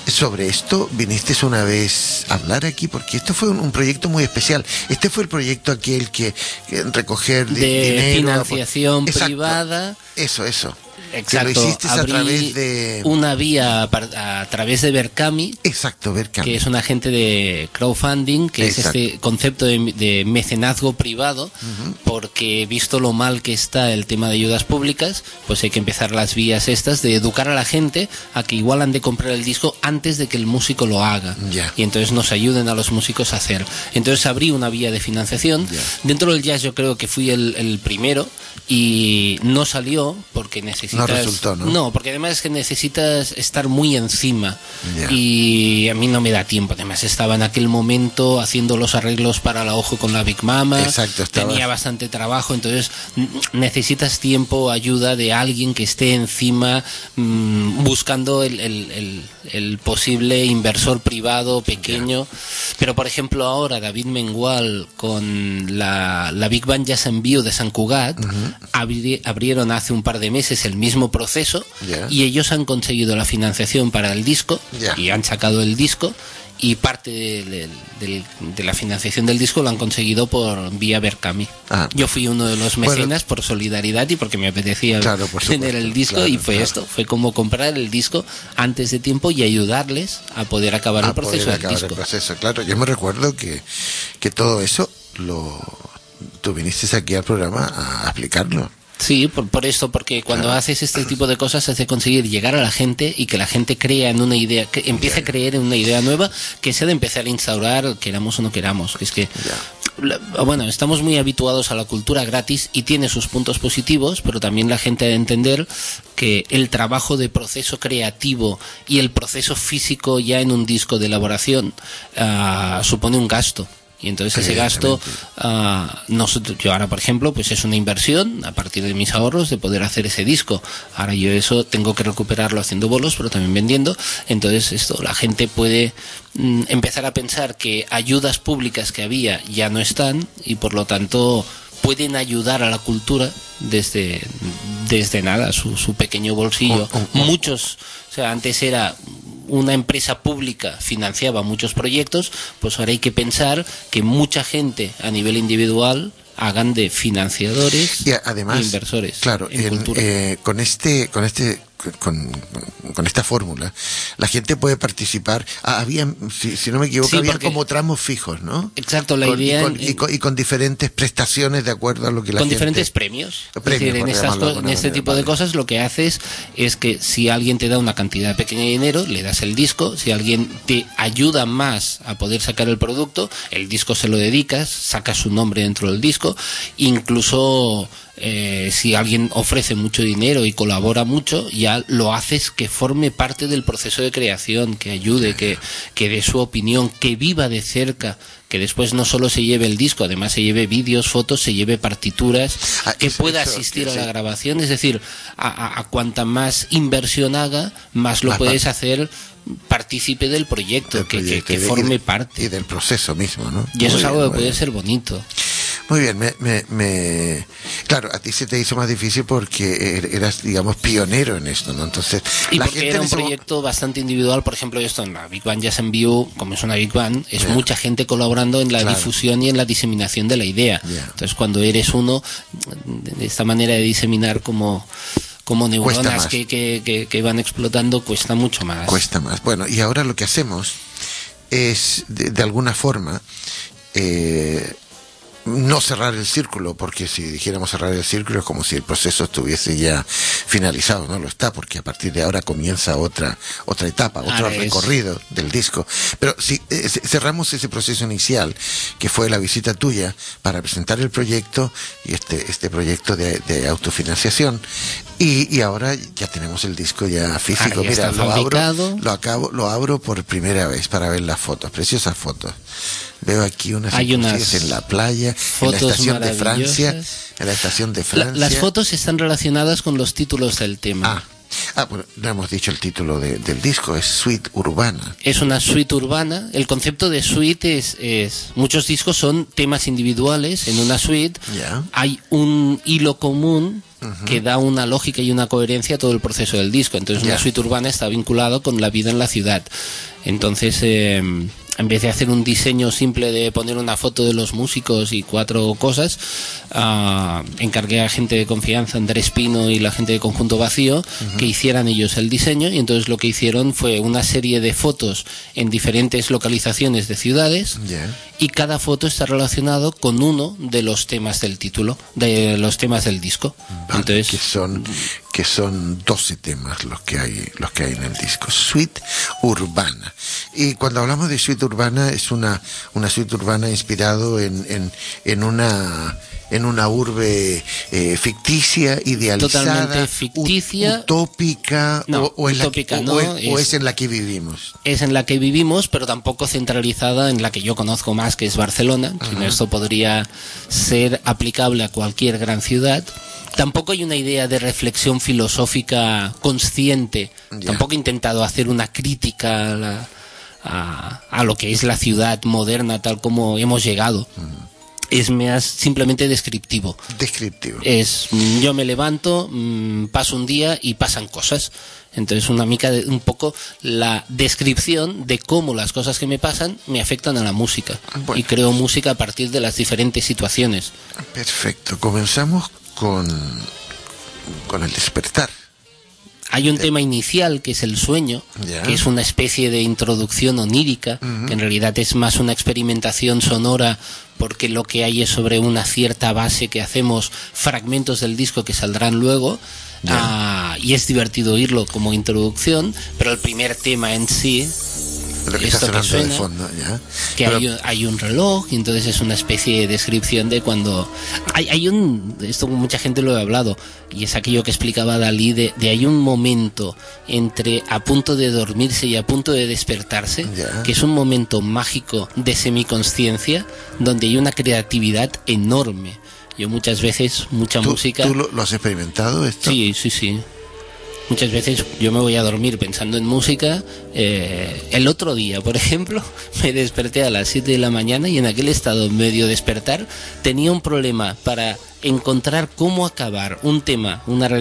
Sobre esto viniste una vez a hablar aquí, porque esto fue un proyecto muy especial. Este fue el proyecto aquel que recoger de dinero, financiación exacto, privada. Eso. Exacto. Que lo hiciste a través de una vía a través de Berkami. Exacto, Berkami. Que es un agente de crowdfunding, que Exacto. es este concepto de mecenazgo privado, porque visto lo mal que está el tema de ayudas públicas, pues hay que empezar las vías estas de educar a la gente a que igual han de comprar el disco antes de que el músico lo haga. Ya. Y entonces nos ayuden a los músicos a hacer. Entonces abrí una vía de financiación. Ya. Dentro del jazz yo creo que fui el primero, y no salió porque necesitas... No resultó, ¿no? No, porque además es que necesitas estar muy encima. Ya. Y a mí no me da tiempo. Además estaba en aquel momento haciendo los arreglos para la Ojo con la Big Mama. Exacto, estabas... Tenía bastante trabajo, entonces necesitas tiempo, ayuda de alguien que esté encima, buscando el posible inversor privado pequeño. Ya. Pero por ejemplo ahora David Mengual con la Big Band Jazz en Viu de Sant Cugat abrieron hace un par de meses el mismo proceso, y ellos han conseguido la financiación para el disco, y han sacado el disco, y parte de la financiación del disco lo han conseguido por vía Berkami. Yo fui uno de los mecenas por solidaridad y porque me apetecía tener el disco, y fue esto, fue como comprar el disco antes de tiempo y ayudarles a poder acabar el proceso del disco. Claro, yo me recuerdo que todo eso tú viniste aquí al programa a explicarlo. Sí, por esto, porque cuando haces este tipo de cosas has de conseguir llegar a la gente y que la gente crea en una idea, que empiece a creer en una idea nueva, que se ha de empezar a instaurar, queramos o no queramos. Que es que, bueno, estamos muy habituados a la cultura gratis y tiene sus puntos positivos, pero también la gente ha de entender que el trabajo de proceso creativo y el proceso físico ya en un disco de elaboración supone un gasto. Y entonces ese gasto, yo ahora por ejemplo, pues es una inversión a partir de mis ahorros de poder hacer ese disco. Ahora yo eso tengo que recuperarlo haciendo bolos, pero también vendiendo. Entonces la gente puede empezar a pensar que ayudas públicas que había ya no están, y por lo tanto pueden ayudar a la cultura desde nada, su pequeño bolsillo. Muchos, o sea, antes era una empresa pública financiaba muchos proyectos, pues ahora hay que pensar que mucha gente a nivel individual hagan de financiadores y además, inversores. Claro, en cultura. Con esta fórmula la gente puede participar. Había, si no me equivoco, había como tramos fijos, ¿no? Exacto, la idea y con diferentes prestaciones de acuerdo a lo que la gente... Con diferentes premios. Es decir, en este tipo de cosas lo que haces es que si alguien te da una cantidad pequeña de dinero, le das el disco. Si alguien te ayuda más a poder sacar el producto, el disco se lo dedicas, sacas su nombre dentro del disco. Incluso si alguien ofrece mucho dinero y colabora mucho, ya lo haces que forme parte del proceso de creación, que ayude, que dé su opinión, que viva de cerca, que después no solo se lleve el disco, además se lleve vídeos, fotos, se lleve partituras, que pueda asistir a la grabación. Es decir, a cuanta más inversión haga, más lo puedes hacer partícipe del proyecto, que forme parte. Y del proceso mismo, ¿no? Y eso es algo que puede ser bonito. Muy bien, claro, a ti se te hizo más difícil porque eras, digamos, pionero en esto, ¿no? Entonces, y porque era un proyecto bastante individual. Por ejemplo, esto en la Big Band Jazz en Viu, como es una Big Band, es mucha gente colaborando en la difusión y en la diseminación de la idea. Entonces, cuando eres uno, de esta manera de diseminar como neuronas que van explotando, cuesta mucho más. Cuesta más. Bueno, y ahora lo que hacemos es, de alguna forma, no cerrar el círculo, porque si dijéramos cerrar el círculo es como si el proceso estuviese ya finalizado. No lo está, porque a partir de ahora comienza otra etapa, otro recorrido del disco. Pero si cerramos ese proceso inicial, que fue la visita tuya para presentar el proyecto y este proyecto de autofinanciación, y ahora ya tenemos el disco ya físico. Mira, lo abro por primera vez para ver las fotos, preciosas fotos. Veo aquí unas en la playa, en la estación de Francia. Las fotos están relacionadas con los títulos del tema. Bueno, no hemos dicho el título del disco, es Suite Urbana. Es una suite urbana. El concepto de suite es muchos discos son temas individuales en una suite. Yeah. Hay un hilo común que da una lógica y una coherencia a todo el proceso del disco. Entonces una suite urbana está vinculado con la vida en la ciudad. Entonces, en vez de hacer un diseño simple de poner una foto de los músicos y 4 cosas, encargué a gente de confianza, Andrés Pino y la gente de Conjunto Vacío, que hicieran ellos el diseño, y entonces lo que hicieron fue una serie de fotos en diferentes localizaciones de ciudades, y cada foto está relacionado con uno de los temas del título, de los temas del disco. Entonces, que son 12 temas los que hay en el disco. Suite urbana. Y cuando hablamos de suite urbana, es una suite urbana inspirado en una urbe ficticia, idealizada, totalmente ficticia, utópica, no, o es en la que vivimos. Es en la que vivimos, pero tampoco centralizada en la que yo conozco más, que es Barcelona. Esto podría ser aplicable a cualquier gran ciudad. Tampoco hay una idea de reflexión filosófica consciente. Tampoco he intentado hacer una crítica a lo que es la ciudad moderna tal como hemos llegado. Es más simplemente descriptivo. Es yo me levanto, paso un día y pasan cosas. Entonces un poco la descripción de cómo las cosas que me pasan me afectan a la música. Bueno. Y creo música a partir de las diferentes situaciones. Perfecto. Comenzamos con el despertar. Hay un tema inicial que es el sueño, que es una especie de introducción onírica, que en realidad es más una experimentación sonora, porque lo que hay es sobre una cierta base que hacemos fragmentos del disco que saldrán luego, y es divertido oírlo como introducción, pero el primer tema en sí, lo que está sonando de fondo, que hay un reloj, y entonces es una especie de descripción de cuando esto mucha gente lo ha hablado, y es aquello que explicaba Dalí de hay un momento entre a punto de dormirse y a punto de despertarse, que es un momento mágico de semiconsciencia donde hay una creatividad enorme. Yo muchas veces, música... ¿Tú lo has experimentado esto? Sí. Muchas veces yo me voy a dormir pensando en música. El otro día, por ejemplo, me desperté a las 7 de la mañana y en aquel estado medio despertar tenía un problema para encontrar cómo acabar un tema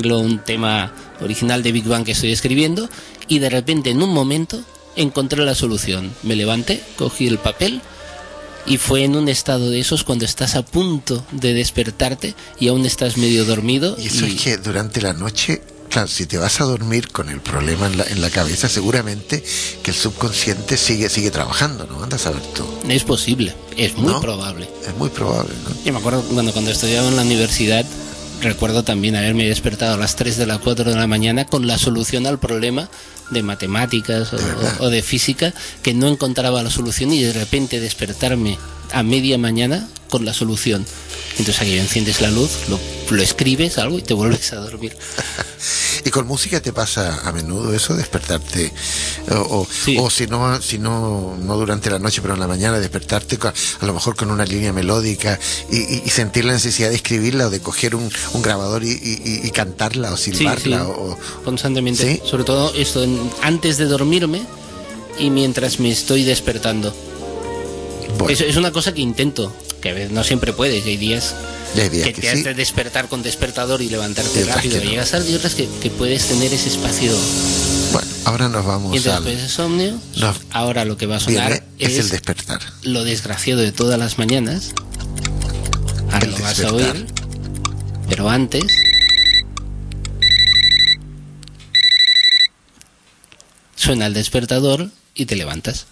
original de Big Bang que estoy escribiendo, y de repente en un momento encontré la solución. Me levanté, cogí el papel, y fue en un estado de esos cuando estás a punto de despertarte y aún estás medio dormido. Y eso es que durante la noche... Claro, si te vas a dormir con el problema en la cabeza, seguramente que el subconsciente sigue trabajando, ¿no? Andas a ver tú. Es posible, es muy probable. Es muy probable, ¿no? Yo me acuerdo cuando estudiaba en la universidad, recuerdo también haberme despertado a las 3 de la 4 de la mañana con la solución al problema de matemáticas o de física, que no encontraba la solución, y de repente despertarme a media mañana con la solución. Entonces aquí enciendes la luz, lo escribes algo y te vuelves a dormir. ¿Y con música te pasa a menudo eso, despertarte? Sí. O si no durante la noche, pero en la mañana, despertarte a lo mejor con una línea melódica y sentir la necesidad de escribirla, o de coger un grabador y cantarla o silbarla. Sí. Constantemente. ¿Sí? Sobre todo esto antes de dormirme y mientras me estoy despertando. Bueno. Es una cosa que intento, que a veces no siempre puedes. Hay días que te has de despertar con despertador y levantarte rápido. Llegas tarde, y otras que puedes tener ese espacio. Bueno, ahora nos vamos y después de insomnio, ahora lo que va a sonar es el despertar. Lo desgraciado de todas las mañanas. Ahora lo vas a oír, pero antes... Suena el despertador y te levantas.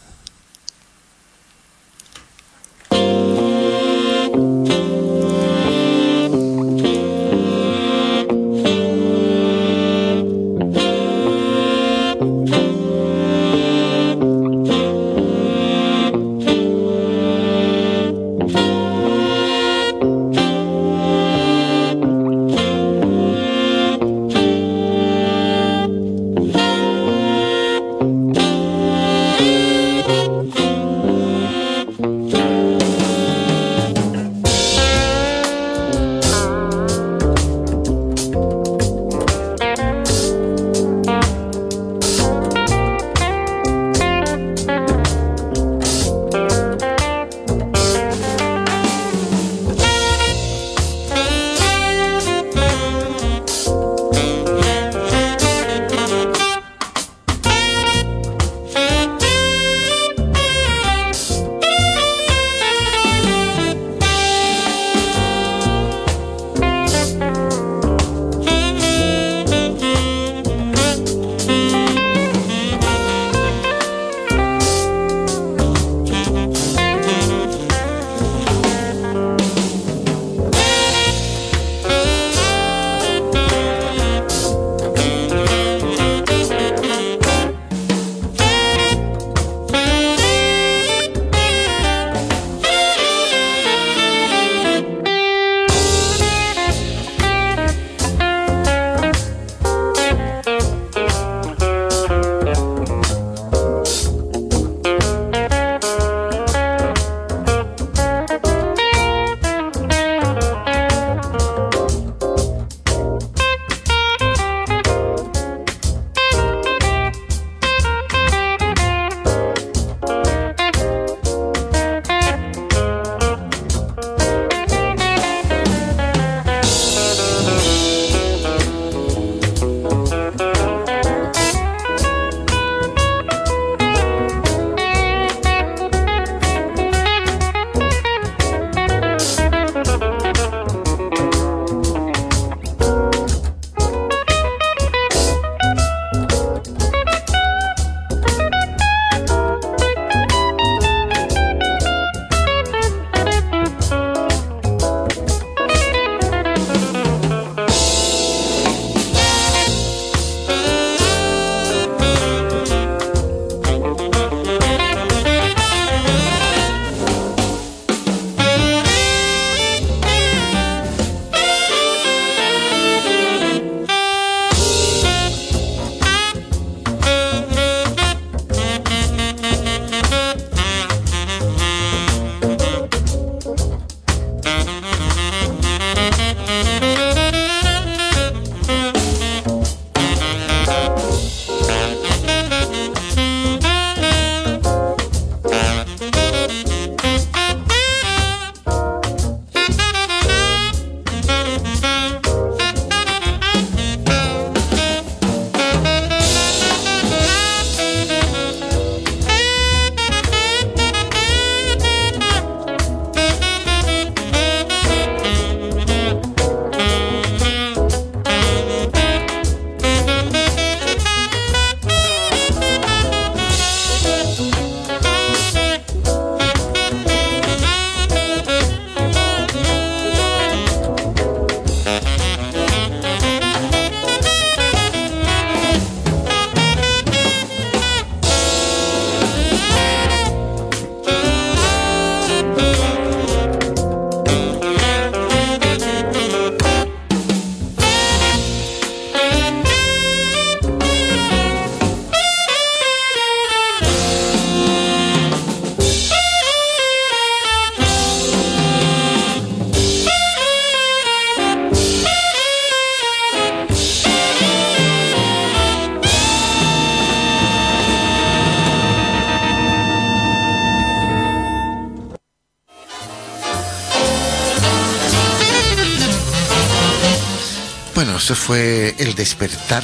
Bueno, eso fue El Despertar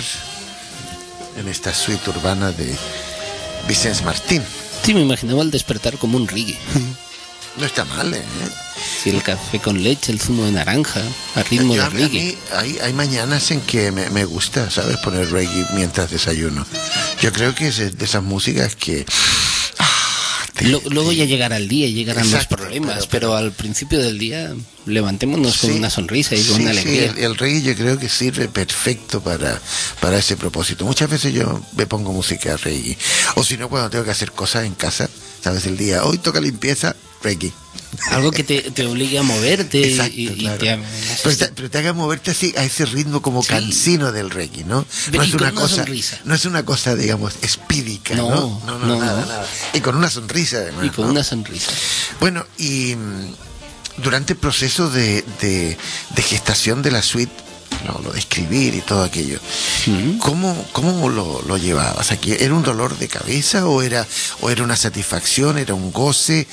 en esta suite urbana de Vicens Martín. Sí, me imaginaba El Despertar como un reggae. No está mal, ¿eh? Sí, el café con leche, el zumo de naranja, al ritmo de reggae. A mí hay mañanas en que me gusta, ¿sabes? Poner reggae mientras desayuno. Yo creo que es de esas músicas que... Luego ya llegará el día y llegarán Exacto, los problemas, pero al principio del día levantémonos con una sonrisa y con una alegría. Sí, el reggae yo creo que sirve perfecto para ese propósito. Muchas veces yo me pongo música reggae. O si no, cuando tengo que hacer cosas en casa, ¿sabes? El día, hoy toca limpieza, reggae. Algo que te obligue a moverte. Exacto, claro. Pero te haga moverte así a ese ritmo como cansino del reggae, ¿no? No es una cosa, no es una cosa, digamos, espídica, ¿no? No, nada. Y con una sonrisa, además. Y con una sonrisa. Bueno, y durante el proceso de gestación de la suite, lo de escribir y todo aquello, ¿cómo lo llevabas? ¿Aquí era un dolor de cabeza o era una satisfacción, era un goce,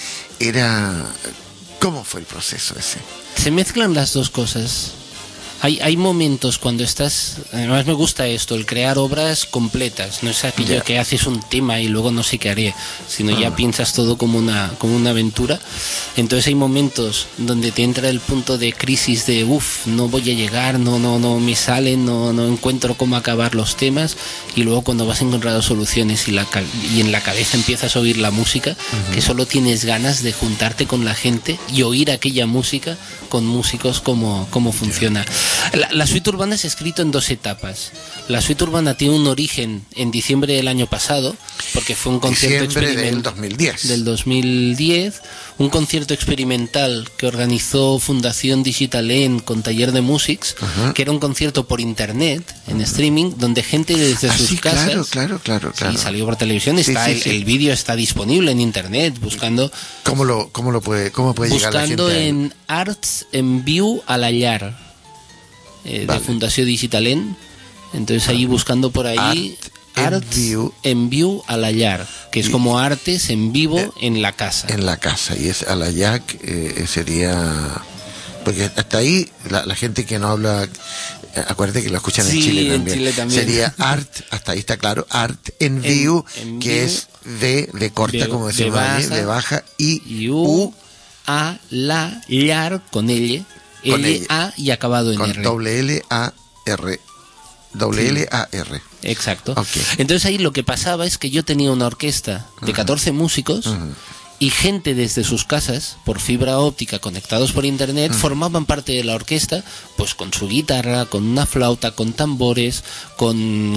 cómo fue el proceso ese? Se mezclan las dos cosas. Hay momentos cuando estás... Además me gusta esto, el crear obras completas. No es aquello que haces un tema y luego no sé qué haré, sino ya piensas todo como una aventura. Entonces hay momentos donde te entra el punto de crisis de no voy a llegar, no me salen, no encuentro cómo acabar los temas. Y luego cuando vas encontrando soluciones y en la cabeza empiezas a oír la música, que solo tienes ganas de juntarte con la gente y oír aquella música con músicos cómo funciona. La suite urbana es escrito en 2 etapas. La suite urbana tiene un origen en diciembre del año pasado, porque fue un concierto experimental del 2010, un concierto experimental que organizó Fundación Digitalen con Taller de Musics, que era un concierto por internet, en streaming, donde gente desde sus casas... Claro. Sí, salió por televisión, el vídeo está disponible en internet, buscando... ¿Cómo puede llegar la gente? Buscando en Arts en Viu a la Llar, de Fundació Digitalen. Entonces ahí buscando por ahí Arts en Viu a la Llar, que es como artes en vivo en la casa. En la casa, y es a la Llar, sería... Porque hasta ahí la gente que no habla, acuérdate que lo escuchan en Chile también. Sería art, hasta ahí está claro, art en Viu, que es de corta, como decimos allí, de baja, y U a la Llar con L. L-A y acabado en R. Con doble L-A-R. Doble L-A-R. Exacto. Okay. Entonces ahí lo que pasaba es que yo tenía una orquesta de 14 músicos y gente desde sus casas, por fibra óptica, conectados por internet, formaban parte de la orquesta, pues con su guitarra, con una flauta, con tambores, con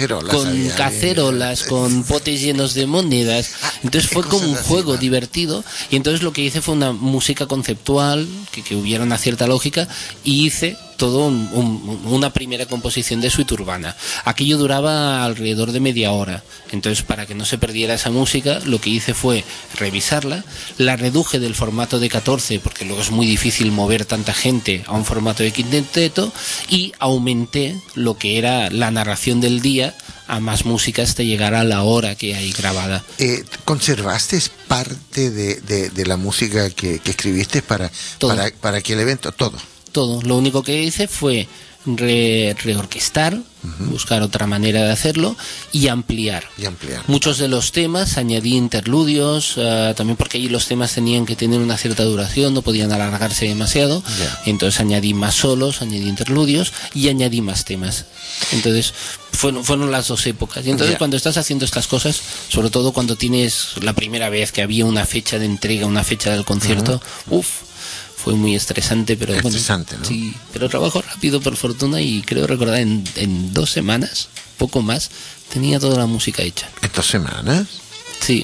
cacerolas, con potes llenos de monedas. Entonces fue como un juego divertido, y entonces lo que hice fue una música conceptual, que hubiera una cierta lógica, y hice todo una primera composición de suite urbana. Aquello duraba alrededor de media hora. Entonces, para que no se perdiera esa música, lo que hice fue revisarla, la reduje del formato de 14, porque luego es muy difícil mover tanta gente a un formato de quinteto, y aumenté lo que era la narración del día a más música hasta llegar a la hora que hay grabada. ¿Conservaste parte de la música que escribiste para aquel evento? Todo. Lo único que hice fue reorquestar, buscar otra manera de hacerlo y ampliar. Muchos de los temas añadí interludios, también porque allí los temas tenían que tener una cierta duración, no podían alargarse demasiado. Entonces añadí más solos, añadí interludios y añadí más temas. Entonces fueron las 2 épocas. Y entonces cuando estás haciendo estas cosas, sobre todo cuando tienes la primera vez que había una fecha de entrega, una fecha del concierto, fue muy estresante, pero ¿no? Sí, pero trabajo rápido por fortuna, y creo recordar en 2 semanas, poco más, tenía toda la música hecha. ¿En 2 semanas? Sí.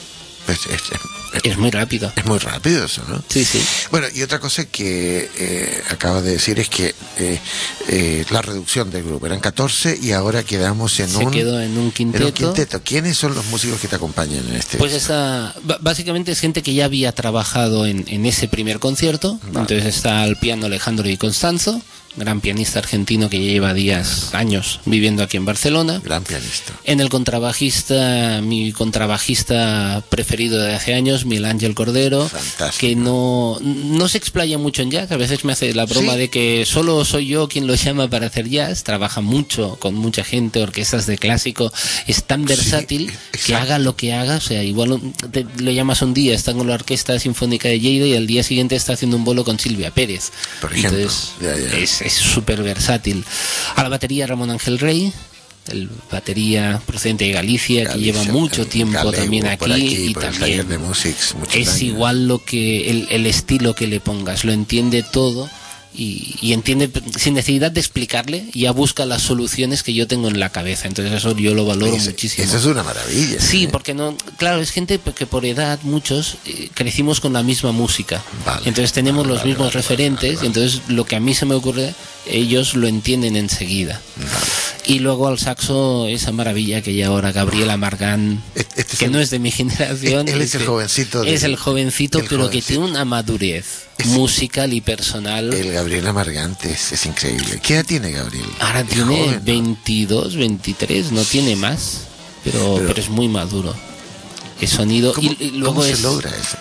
Es muy rápido. Es muy rápido eso, ¿no? Sí. Bueno, y otra cosa que acabas de decir es que la reducción del grupo eran 14 y ahora quedó en un quinteto. ¿Quiénes son los músicos que te acompañan en este? Pues básicamente es gente que ya había trabajado en ese primer concierto. Entonces está al piano Alejandro Di Constanzo, gran pianista argentino que lleva años viviendo aquí en Barcelona. Gran pianista. En el contrabajista, mi contrabajista preferido de hace años, Miguel Ángel Cordero. Fantástico. Que no se explaya mucho en jazz. A veces me hace la broma de que solo soy yo quien lo llama para hacer jazz. Trabaja mucho con mucha gente, orquestas de clásico. Es tan versátil que haga lo que haga. O sea, igual lo llamas un día, está con la Orquesta Sinfónica de Lleida y al día siguiente está haciendo un bolo con Silvia Pérez. Por ejemplo. Entonces, es súper versátil. A la batería Ramón Ángel Rey, el batería procedente de Galicia, que lleva mucho tiempo también aquí y también de Musics, es igual lo que el estilo que le pongas, lo entiende todo y entiende sin necesidad de explicarle, ya busca las soluciones que yo tengo en la cabeza. Entonces eso yo lo valoro muchísimo. Eso es una maravilla. Sí, porque claro, es gente que por edad muchos crecimos con la misma música. Entonces tenemos los mismos referentes. Y entonces lo que a mí se me ocurre, ellos lo entienden enseguida. Y luego al saxo, esa maravilla que ya ahora Gabriel Amargán, que no es de mi generación. Él es el jovencito. Es el jovencito, pero que tiene una madurez musical y personal. El Gabriel Amargán es increíble. ¿Qué edad tiene Gabriel? Ahora tiene joven, 22, 23, no tiene más, pero es muy maduro. El sonido. Y luego ¿cómo se logra eso?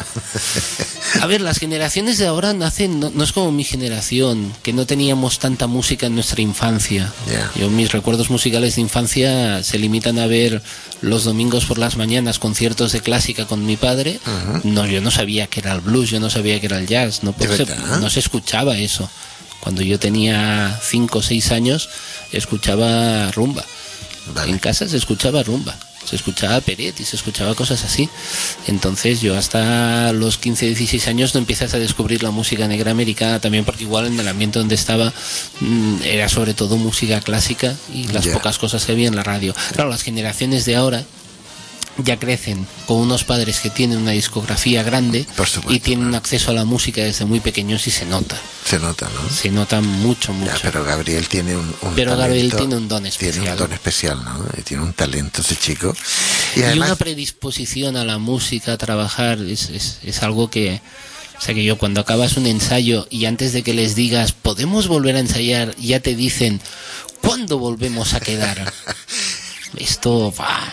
A ver, las generaciones de ahora nacen, no es como mi generación, que no teníamos tanta música en nuestra infancia. Yo, mis recuerdos musicales de infancia se limitan a ver los domingos por las mañanas conciertos de clásica con mi padre. Yo no sabía que era el blues, yo no sabía que era el jazz, no se escuchaba eso. Cuando yo tenía 5 o 6 años escuchaba rumba. En casa se escuchaba rumba, se escuchaba Peret y se escuchaba cosas así. Entonces yo hasta los 15, 16 años no empiezas a descubrir la música negra americana, también porque igual en el ambiente donde estaba era sobre todo música clásica y las pocas cosas que había en la radio. Claro, las generaciones de ahora ya crecen con unos padres que tienen una discografía grande y tienen acceso a la música desde muy pequeños y se nota. Se nota, ¿no? Se nota mucho. Pero Gabriel tiene un Gabriel tiene un don especial. Tiene un don especial, ¿no? Tiene un talento ese chico. Y además, una predisposición a la música, a trabajar, es algo que... O sea, que yo cuando acabas un ensayo y antes de que les digas, ¿podemos volver a ensayar?, ya te dicen, ¿cuándo volvemos a quedar? Esto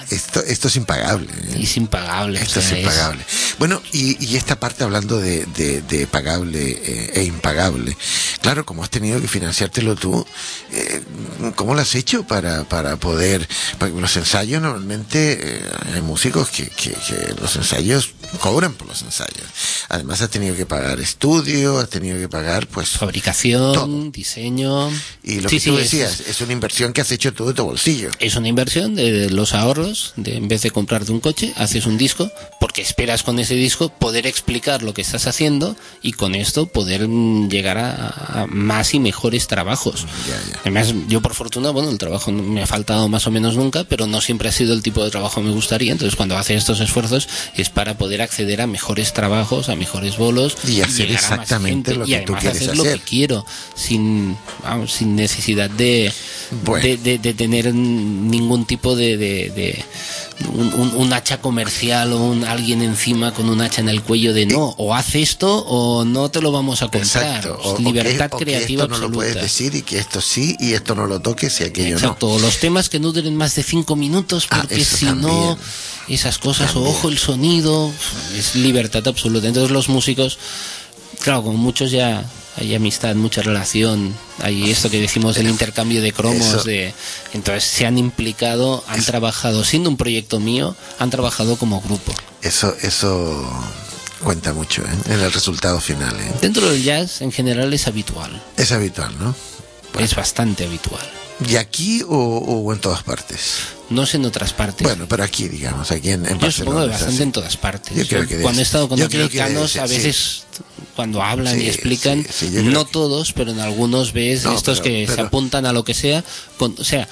es impagable. Es impagable. Esto es impagable. Bueno, y esta parte hablando de pagable e impagable. Claro, como has tenido que financiártelo tú, ¿cómo lo has hecho para poder? Porque los ensayos normalmente hay músicos que los ensayos cobran por los ensayos. Además has tenido que pagar estudio, has tenido que pagar fabricación, todo. Diseño. Y lo que tú decías, es una inversión que has hecho tú de tu bolsillo. Es una inversión de los ahorros, en vez de comprarte un coche, haces un disco, porque esperas con ese disco poder explicar lo que estás haciendo y con esto poder llegar a más y mejores trabajos. Además, yo por fortuna, el trabajo no me ha faltado más o menos nunca, pero no siempre ha sido el tipo de trabajo que me gustaría. Entonces cuando haces estos esfuerzos es para poder acceder a mejores trabajos, a mejores bolos y hacer exactamente lo que tú quieres hacer. Lo que quiero, sin necesidad de tener ningún tipo de un hacha comercial o alguien encima con un hacha en el cuello de no, o haz esto o no te lo vamos a comprar. Exacto. Libertad creativa que esto absoluta. No lo puedes decir y que esto sí y esto no lo toques y aquello Exacto. no. Los temas que no duren más de 5 minutos porque si no esas cosas también. O ojo el sonido, es libertad absoluta. Entonces los músicos, claro, con muchos ya hay amistad, mucha relación, hay esto que decimos del intercambio de cromos, entonces se han implicado, han trabajado, siendo un proyecto mío, han trabajado como grupo. Eso cuenta mucho en el resultado final. Dentro del jazz en general es habitual. Es habitual, ¿no? Es bastante habitual. ¿Y aquí o en todas partes? No sé en otras partes. Bueno, pero aquí, digamos, aquí en Barcelona. Yo supongo que bastante en todas partes. Yo creo que cuando he estado con americanos, a veces cuando hablan y explican, no todos, pero en algunos ves estos que se apuntan a lo que sea. O sea,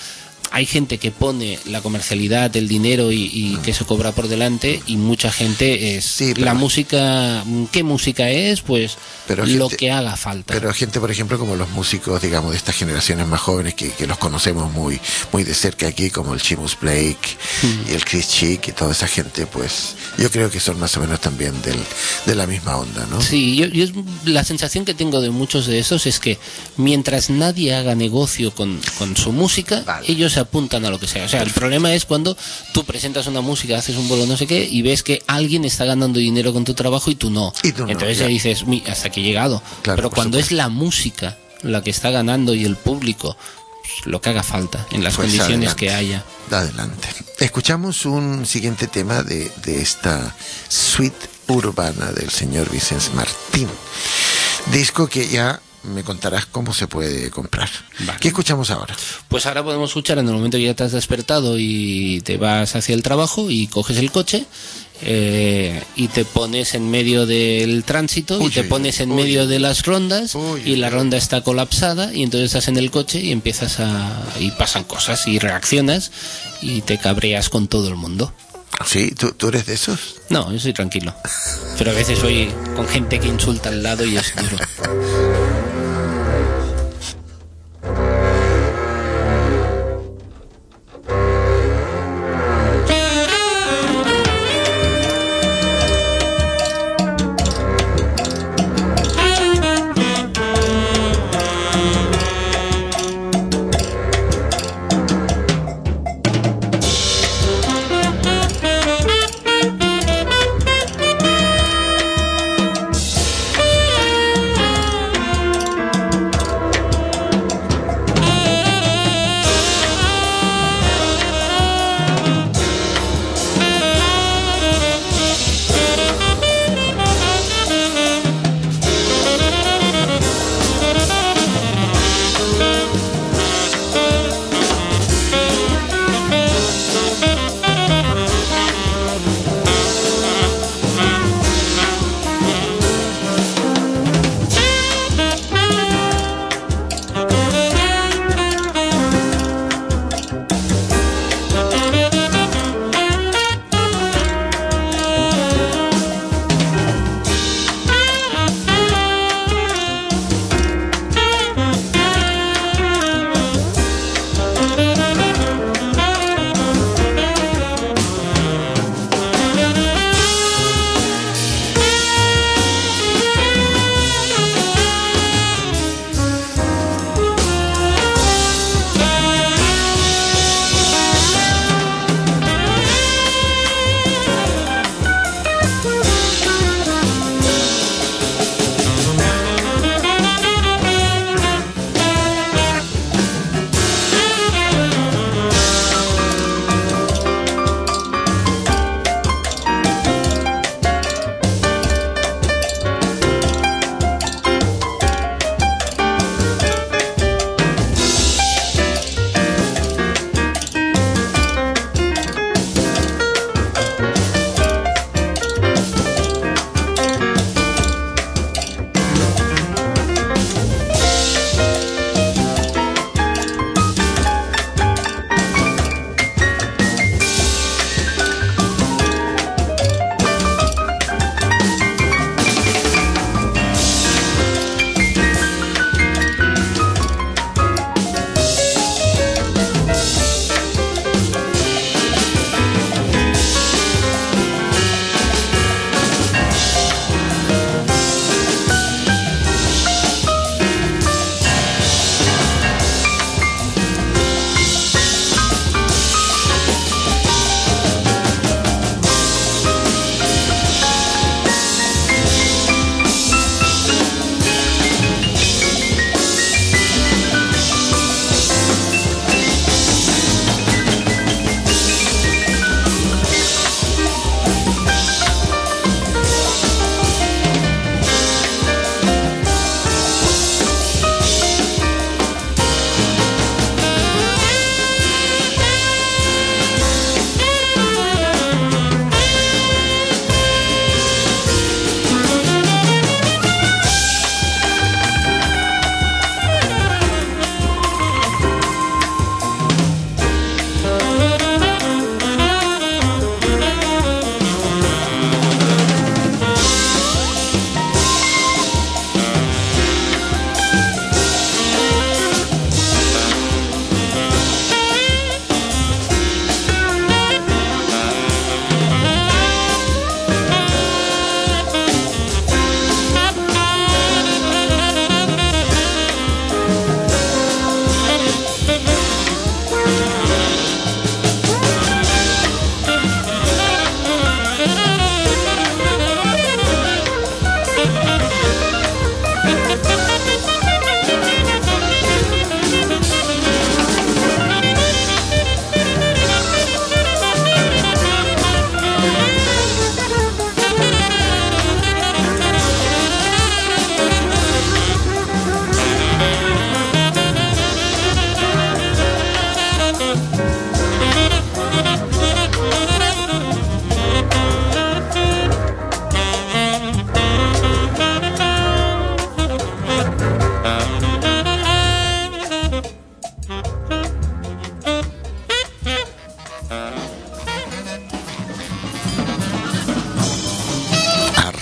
hay gente que pone la comercialidad, el dinero y que se cobra por delante, y mucha gente es la música. ¿Qué música es? Pues lo que haga falta. Pero gente, por ejemplo, como los músicos, digamos, de estas generaciones más jóvenes que los conocemos muy de cerca aquí, como el Seamus Blake y el Chris Chick y toda esa gente, pues yo creo que son más o menos también de la misma onda, ¿no? Sí, yo la sensación que tengo de muchos de esos es que mientras nadie haga negocio con su música, ellos se apuntan a lo que sea. O sea, el problema es cuando tú presentas una música, haces un bolo no sé qué, y ves que alguien está ganando dinero con tu trabajo y tú no. Entonces ya dices, hasta aquí he llegado. Claro, pero cuando es la música la que está ganando y el público, pues, lo que haga falta, en las condiciones que haya. Adelante. Escuchamos un siguiente tema de esta suite urbana del señor Vicens Martín. Disco que ya me contarás cómo se puede comprar. Vale. ¿Qué escuchamos ahora? Pues ahora podemos escuchar en el momento que ya te has despertado y te vas hacia el trabajo y coges el coche y te pones en medio del tránsito y te pones en medio de las rondas y la ronda está colapsada y entonces estás en el coche y empiezas y pasan cosas y reaccionas y te cabreas con todo el mundo. ¿Sí? ¿Tú eres de esos? No, yo soy tranquilo. Pero a veces soy con gente que insulta al lado y es duro.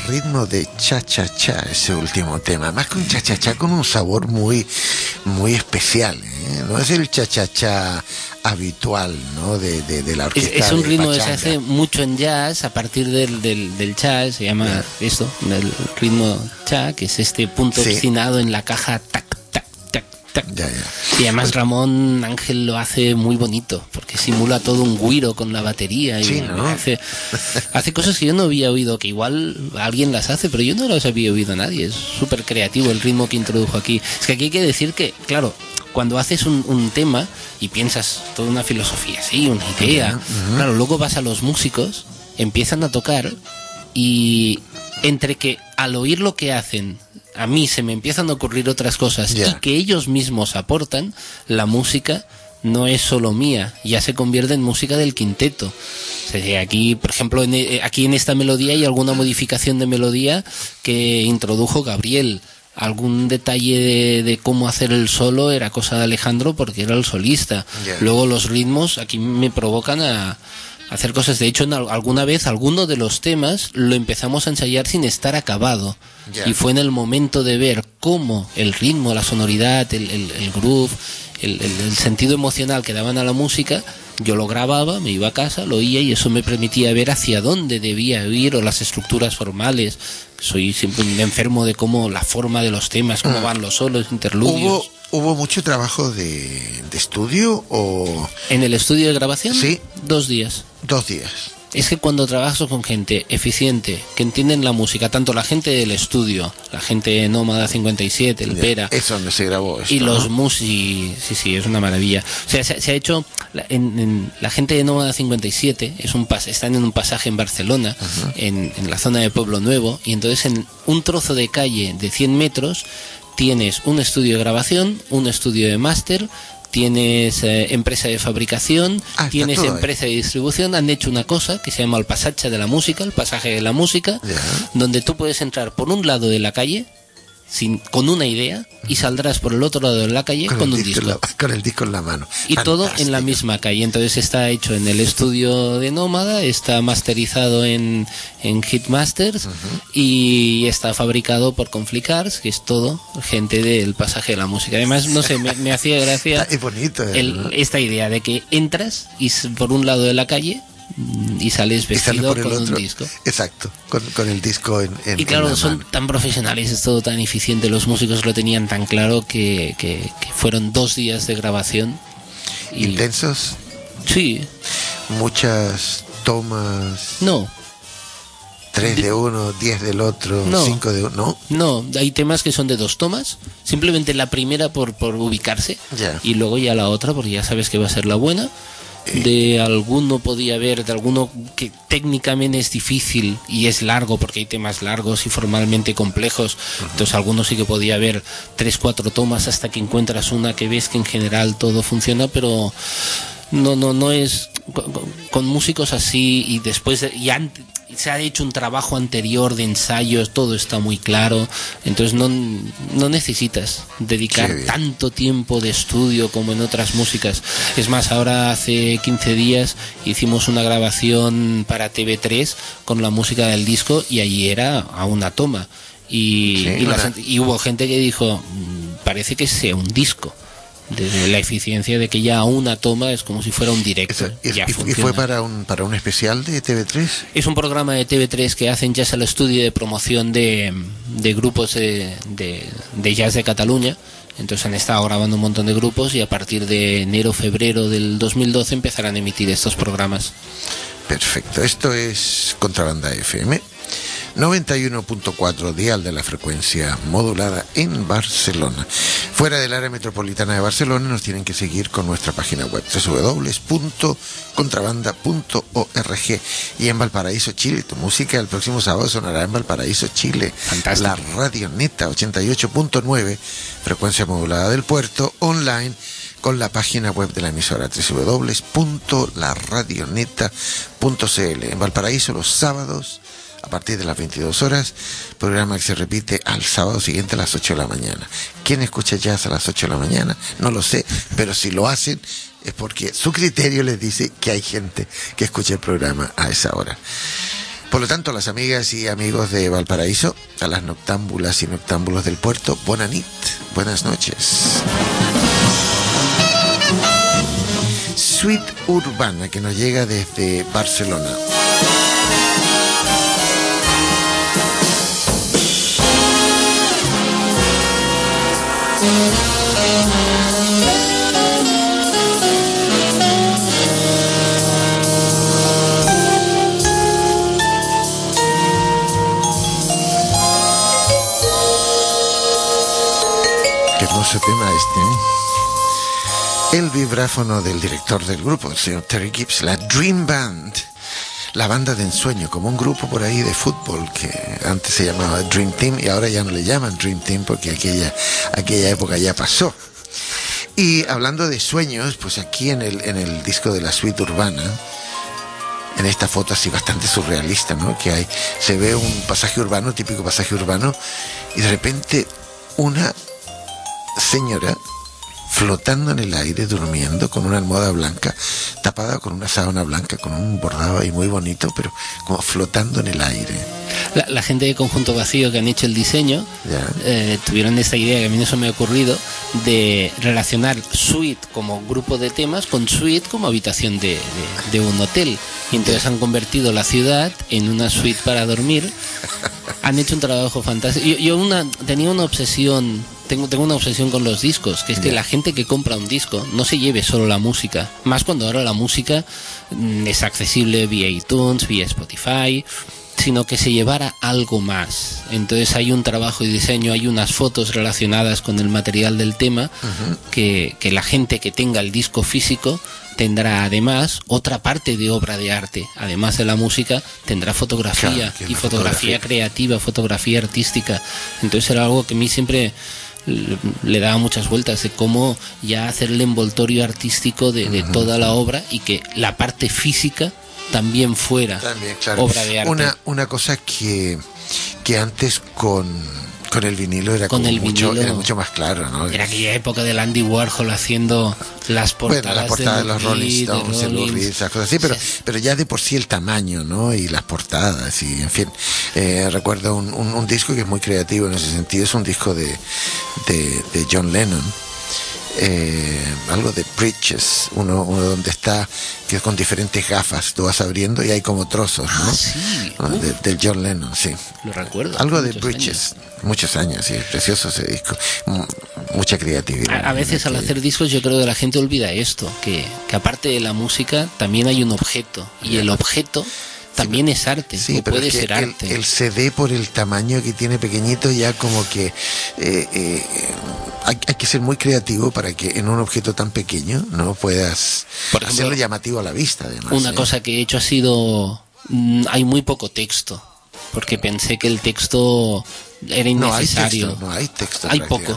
ritmo de cha-cha-cha, ese último tema. Más que un cha-cha-cha con un sabor muy, muy especial, ¿eh? No es el cha-cha-cha habitual, ¿no? De la orquesta. Es un ritmo pachanga. que se hace mucho en jazz a partir del cha, se llama esto, el ritmo cha, que es este punto obstinado en la caja, tac, tac, tac, tac. Ya. Y además Ramón Ángel lo hace muy bonito, porque simula todo un güiro con la batería y ¿no? hace cosas que yo no había oído, que igual alguien las hace, pero yo no las había oído a nadie. Es súper creativo el ritmo que introdujo aquí. Es que aquí hay que decir que, claro, cuando haces un tema y piensas toda una filosofía, sí, una idea, claro, luego vas a los músicos, empiezan a tocar y entre que al oír lo que hacen a mí se me empiezan a ocurrir otras cosas y que ellos mismos aportan, la música no es solo mía, ya se convierte en música del quinteto. O sea, aquí, por ejemplo, aquí en esta melodía hay alguna modificación de melodía que introdujo Gabriel. Algún detalle de cómo hacer el solo era cosa de Alejandro porque era el solista. Luego los ritmos aquí me provocan a hacer cosas. De hecho, alguna vez alguno de los temas lo empezamos a ensayar sin estar acabado. Y fue en el momento de ver cómo el ritmo, la sonoridad, el groove, el sentido emocional que daban a la música, yo lo grababa, me iba a casa, lo oía y eso me permitía ver hacia dónde debía ir o las estructuras formales. Soy siempre un enfermo de cómo la forma de los temas, cómo van los solos, interludios. ¿Hubo mucho trabajo de estudio o...? ¿En el estudio de grabación? Sí. 2 días. 2 días. Es que cuando trabajas con gente eficiente, que entienden la música, tanto la gente del estudio, la gente de Nómada 57, el Pera... Es donde se grabó esto, y los músicos, sí, es una maravilla. O sea, se ha hecho... En la gente de Nómada 57 están en un pasaje en Barcelona, en la zona de Pueblo Nuevo, y entonces en un trozo de calle de 100 metros tienes un estudio de grabación, un estudio de máster... Tienes empresa de fabricación, tienes empresa de distribución. Han hecho una cosa que se llama el pasaje de la música, el pasaje de la música, donde tú puedes entrar por un lado de la calle con una idea y saldrás por el otro lado de la calle con un disco. Con el disco en la mano. Y todo en la misma calle. Entonces está hecho en el estudio de Nómada, está masterizado en Hitmasters y está fabricado por Conflicars, que es todo gente del pasaje de la música. Además, no sé, me hacía gracia es bonito, esta idea de que entras y por un lado de la calle y sales vestido con un disco. Exacto, con el disco en y claro, en la son mano. tan profesionales, es todo tan eficiente, los músicos lo tenían tan claro que fueron 2 días de grabación. ¿Intensos? Sí. Muchas tomas. No. 3 de uno, 10 del otro, 5 de uno. No, hay temas que son de 2 tomas, simplemente la primera por ubicarse y luego ya la otra porque ya sabes que va a ser la buena. De alguno podía haber, de alguno que técnicamente es difícil y es largo porque hay temas largos y formalmente complejos, entonces algunos sí que podía haber 3-4 tomas hasta que encuentras una que ves que en general todo funciona, pero no es con músicos así y después se ha hecho un trabajo anterior de ensayos, todo está muy claro, entonces no necesitas dedicar tanto tiempo de estudio como en otras músicas. Es más, ahora hace 15 días hicimos una grabación para TV3 con la música del disco y allí era a una toma y hubo gente que dijo, parece que sea un disco. Desde la eficiencia de que ya una toma es como si fuera un directo. ¿Y fue para un especial de TV3? Es un programa de TV3 que hacen Jazz al Estudio de promoción de grupos de jazz de Cataluña. Entonces han estado grabando un montón de grupos y a partir de enero-febrero del 2012 empezarán a emitir estos programas. Perfecto, esto es Contrabanda FM 91.4 dial de la frecuencia modulada en Barcelona. Fuera del área metropolitana de Barcelona nos tienen que seguir con nuestra página web www.contrabanda.org y en Valparaíso, Chile. Tu música el próximo sábado sonará en Valparaíso, Chile. Fantástico. La Radio Neta 88.9 frecuencia modulada del puerto online con la página web de la emisora www.laradioneta.cl. En Valparaíso los sábados a partir de las 22 horas, programa que se repite al sábado siguiente a las 8 de la mañana. ¿Quién escucha jazz a las 8 de la mañana? No lo sé, pero si lo hacen es porque su criterio les dice que hay gente que escucha el programa a esa hora. Por lo tanto, a las amigas y amigos de Valparaíso, a las noctámbulas y noctámbulos del puerto, bona nit, buenas noches. Suite Urbana, que nos llega desde Barcelona. Qué hermoso tema este, ¿eh? El vibráfono del director del grupo, el señor Terry Gibbs, la Dream Band, la banda de ensueño, como un grupo por ahí de fútbol que antes se llamaba Dream Team y ahora ya no le llaman Dream Team porque aquella época ya pasó. Y hablando de sueños, pues aquí en el disco de la Suite Urbana, en esta foto así bastante surrealista, ¿no? Que hay, se ve un pasaje urbano, típico pasaje urbano, y de repente una señora flotando en el aire, durmiendo con una almohada blanca, tapada con una sábana blanca, con un bordado ahí muy bonito, pero como flotando en el aire. La gente de Conjunto Vacío que han hecho el diseño tuvieron esta idea, que a mí no se me ha ocurrido, de relacionar suite como grupo de temas con suite como habitación de un hotel. Y entonces han convertido la ciudad en una suite para dormir. Han hecho un trabajo fantástico. Yo tenía una obsesión, tengo una obsesión con los discos, que es que la gente que compra un disco no se lleve solo la música, más cuando ahora la música es accesible vía iTunes, vía Spotify, sino que se llevara algo más. Entonces hay un trabajo de diseño, hay unas fotos relacionadas con el material del tema, que la gente que tenga el disco físico tendrá además otra parte de obra de arte. Además de la música, tendrá fotografía, y fotografía creativa, fotografía artística. Entonces era algo que a mí siempre le daba muchas vueltas, de cómo ya hacer el envoltorio artístico de toda la obra, y que la parte física también fuera claro, obra de arte. Una cosa que antes con el vinilo era mucho más claro, ¿no? Era aquella época del Andy Warhol haciendo las portadas, de los Rolling Stones, de Lou Reed, esas cosas así, pero ya de por sí el tamaño, ¿no? Y las portadas, y en fin. Recuerdo un disco que es muy creativo en ese sentido, es un disco de John Lennon. Algo de Bridges, uno donde está, que es con diferentes gafas, tú vas abriendo y hay como trozos, ¿no? Sí. Del John Lennon, sí. Lo recuerdo. Algo de Bridges, muchos años, sí, precioso ese disco. Mucha creatividad. A veces al hacer discos yo creo que la gente olvida esto, que aparte de la música también hay un objeto, y el objeto también es arte, sí, o puede ser el, arte. El CD, por el tamaño que tiene pequeñito, ya como que hay que ser muy creativo para que en un objeto tan pequeño no puedas hacerlo llamativo a la vista, además. Una cosa que he hecho ha sido, hay muy poco texto, porque pensé que el texto era innecesario. No hay texto. Hay poco.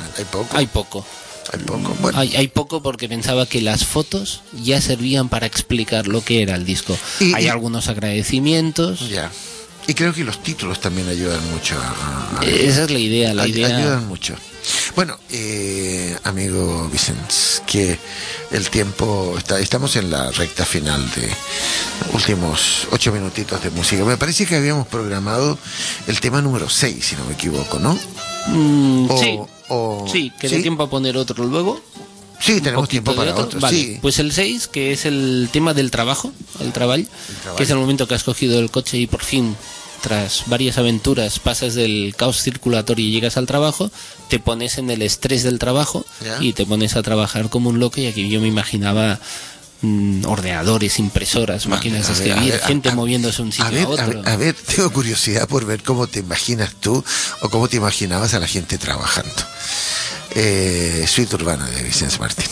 Bueno. Hay poco, porque pensaba que las fotos ya servían para explicar lo que era el disco. Hay algunos agradecimientos. Ya. Y creo que los títulos también ayudan mucho. Esa es la idea. Ayudan mucho. Bueno, amigo Vicens, que el tiempo estamos en la recta final de últimos 8 minutitos de música. Me parece que habíamos programado el tema número 6, si no me equivoco, ¿no? Sí, ¿queda tiempo a poner otro luego? Sí, tenemos tiempo para otro. Vale, sí. Pues el 6, que es el tema del trabajo, el trabajo, que es el momento que has cogido el coche y por fin, tras varias aventuras, pasas del caos circulatorio y llegas al trabajo, te pones en el estrés del trabajo y te pones a trabajar como un loco. Y aquí yo me imaginaba ordenadores, impresoras, máquinas de escribir, gente moviéndose de un sitio a otro. A ver, tengo curiosidad por ver cómo te imaginas tú, o cómo te imaginabas a la gente trabajando. Suite Urbana de Vicens Martín.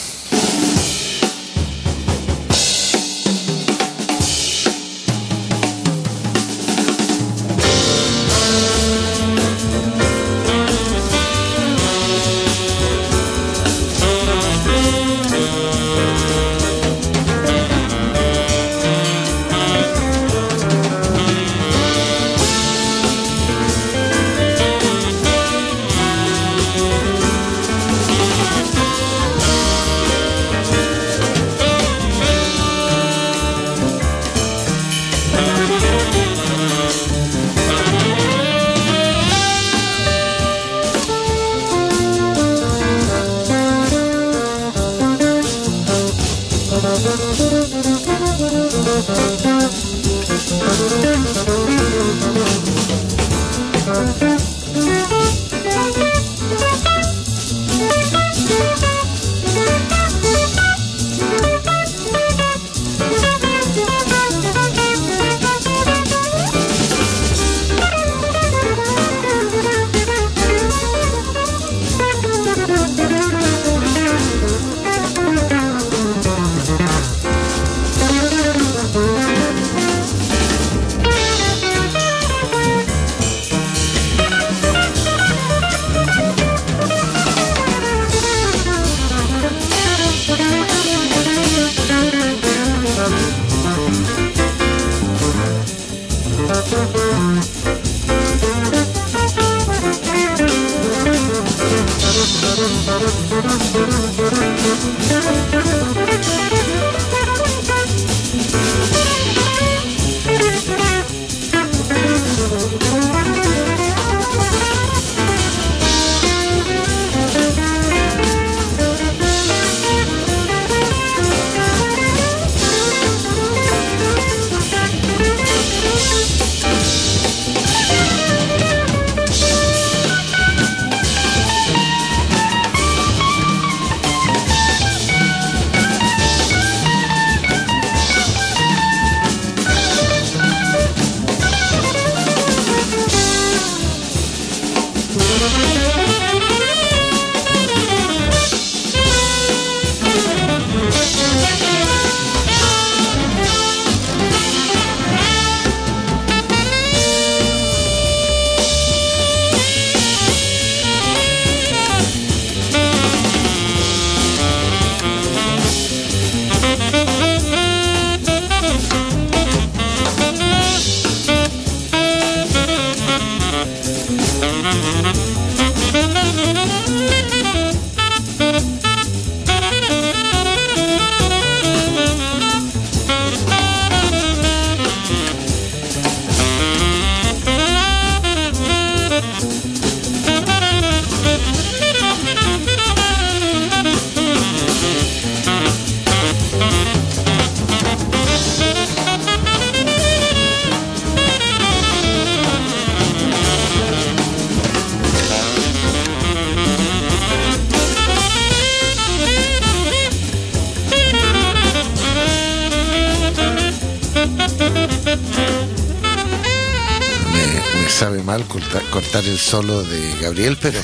sabe mal cortar el solo de Gabriel, pero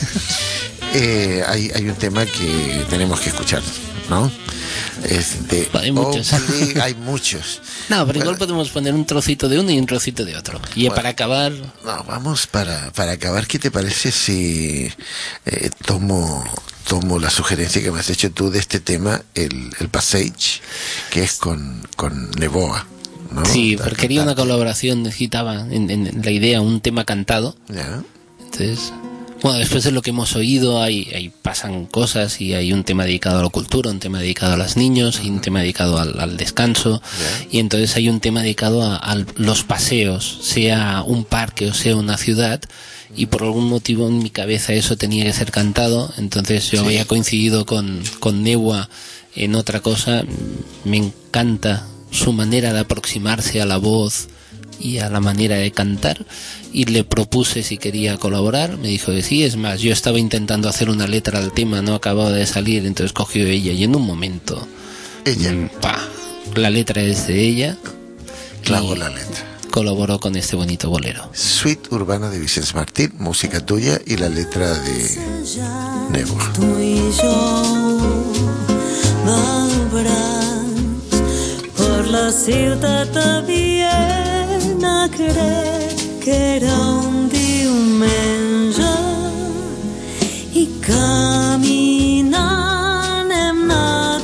hay un tema que tenemos que escuchar, ¿no? Hay muchos. Hay muchos. No, pero igual podemos poner un trocito de uno y un trocito de otro. Y bueno, para acabar... No, vamos para acabar, ¿qué te parece si tomo la sugerencia que me has hecho tú de este tema, el Passage, que es con Neboa, ¿no? Sí, porque quería una colaboración, necesitaba en la idea un tema cantado. ¿Ya? Entonces... Bueno, después de lo que hemos oído, ahí pasan cosas y hay un tema dedicado a la cultura, un tema dedicado a los niños y un tema dedicado al descanso. Yeah. Y entonces hay un tema dedicado a los paseos, sea un parque o sea una ciudad. Y por algún motivo en mi cabeza eso tenía que ser cantado. Entonces yo había coincidido con Neboa en otra cosa. Me encanta su manera de aproximarse a la voz y a la manera de cantar, y le propuse si quería colaborar. Me dijo que sí. Es más, yo estaba intentando hacer una letra al tema, no acababa de salir, entonces cogió ella y en un momento la letra es de ella, clavó la letra, colaboró con este bonito bolero. Suite Urbana de Vicens Martín, música tuya y la letra de Neboa. Tú y yo por la ciutat bien a creer que era un diumenge i caminant hem anat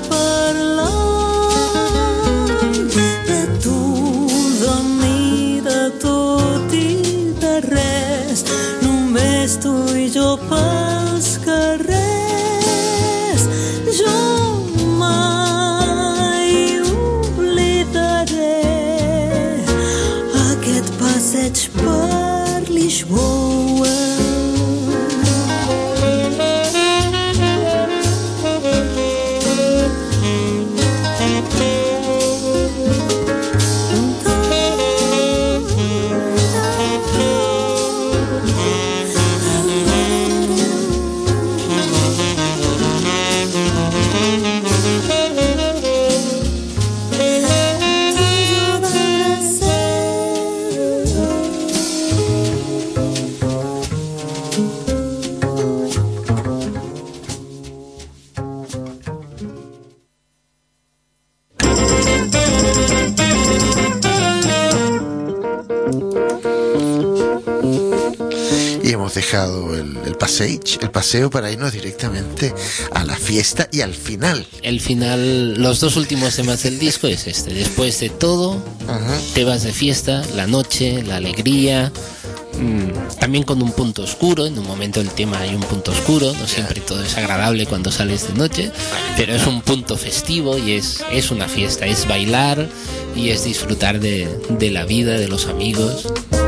parlant de tu, de mi, de tot i de res, només tu i jo pels carrers. Jo passeig per Lisboa. Y hemos dejado el paseo para irnos directamente a la fiesta y al final. El final, los dos últimos temas del disco es este. Después de todo, te vas de fiesta, la noche, la alegría, también con un punto oscuro. En un momento del tema hay un punto oscuro, no siempre todo es agradable cuando sales de noche, pero es un punto festivo y es una fiesta, es bailar y es disfrutar de la vida, de los amigos.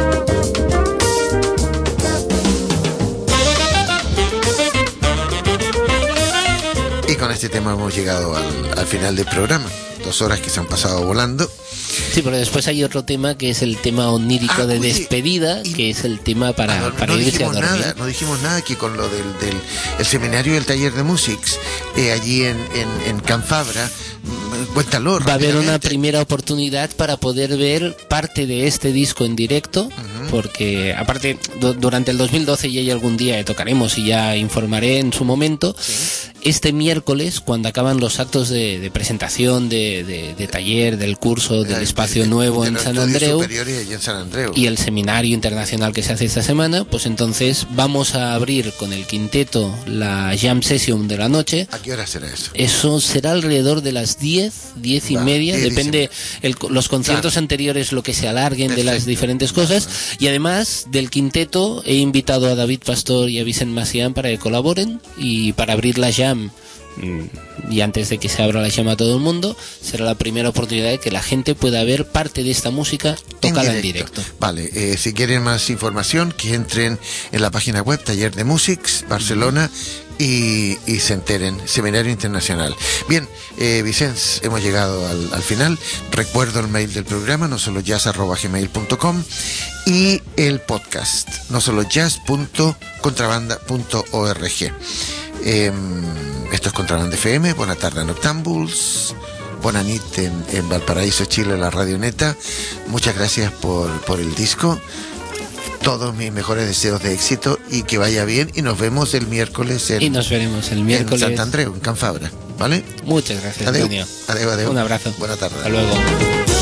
Y con este tema hemos llegado al final del programa. 2 horas que se han pasado volando. Sí, pero después hay otro tema que es el tema onírico de despedida, que es el tema para irse a dormir. No dijimos nada que con lo del el seminario del taller de Musics, allí en Can Fabra, cuéntalo. Va a haber una primera oportunidad para poder ver parte de este disco en directo, porque aparte durante el 2012 ya algún día tocaremos y ya informaré en su momento. Sí. Este miércoles, cuando acaban los actos de presentación de taller, del curso, del espacio nuevo en San Andreu, y el seminario internacional que se hace esta semana, pues entonces vamos a abrir con el quinteto la jam session de la noche. ¿A qué hora será eso? Eso será alrededor de las 10 y media, depende los conciertos anteriores lo que se alarguen de las diferentes cosas. Y además del quinteto he invitado a David Pastor y a Vicent Macián para que colaboren, y para abrir la jam, y antes de que se abra la llama a todo el mundo, será la primera oportunidad de que la gente pueda ver parte de esta música tocada en directo. Vale, si quieren más información, que entren en la página web Taller de Musics Barcelona y se enteren. Seminario Internacional. Bien, Vicens, hemos llegado al final. Recuerdo el mail del programa, nosolojazz@gmail.com, y el podcast, nosolojazz.contrabanda.org. Esto es Contrabanda FM. Buena tarde en Noctámbuls, bona nit en Valparaíso, Chile, la Radio Neta. Muchas gracias por el disco. Todos mis mejores deseos de éxito y que vaya bien, y nos vemos el miércoles en Sant Andreu, en Can Fabra, ¿vale? Muchas gracias, adeu. Antonio. Adeu. Un abrazo. Buena tarde. Hasta luego.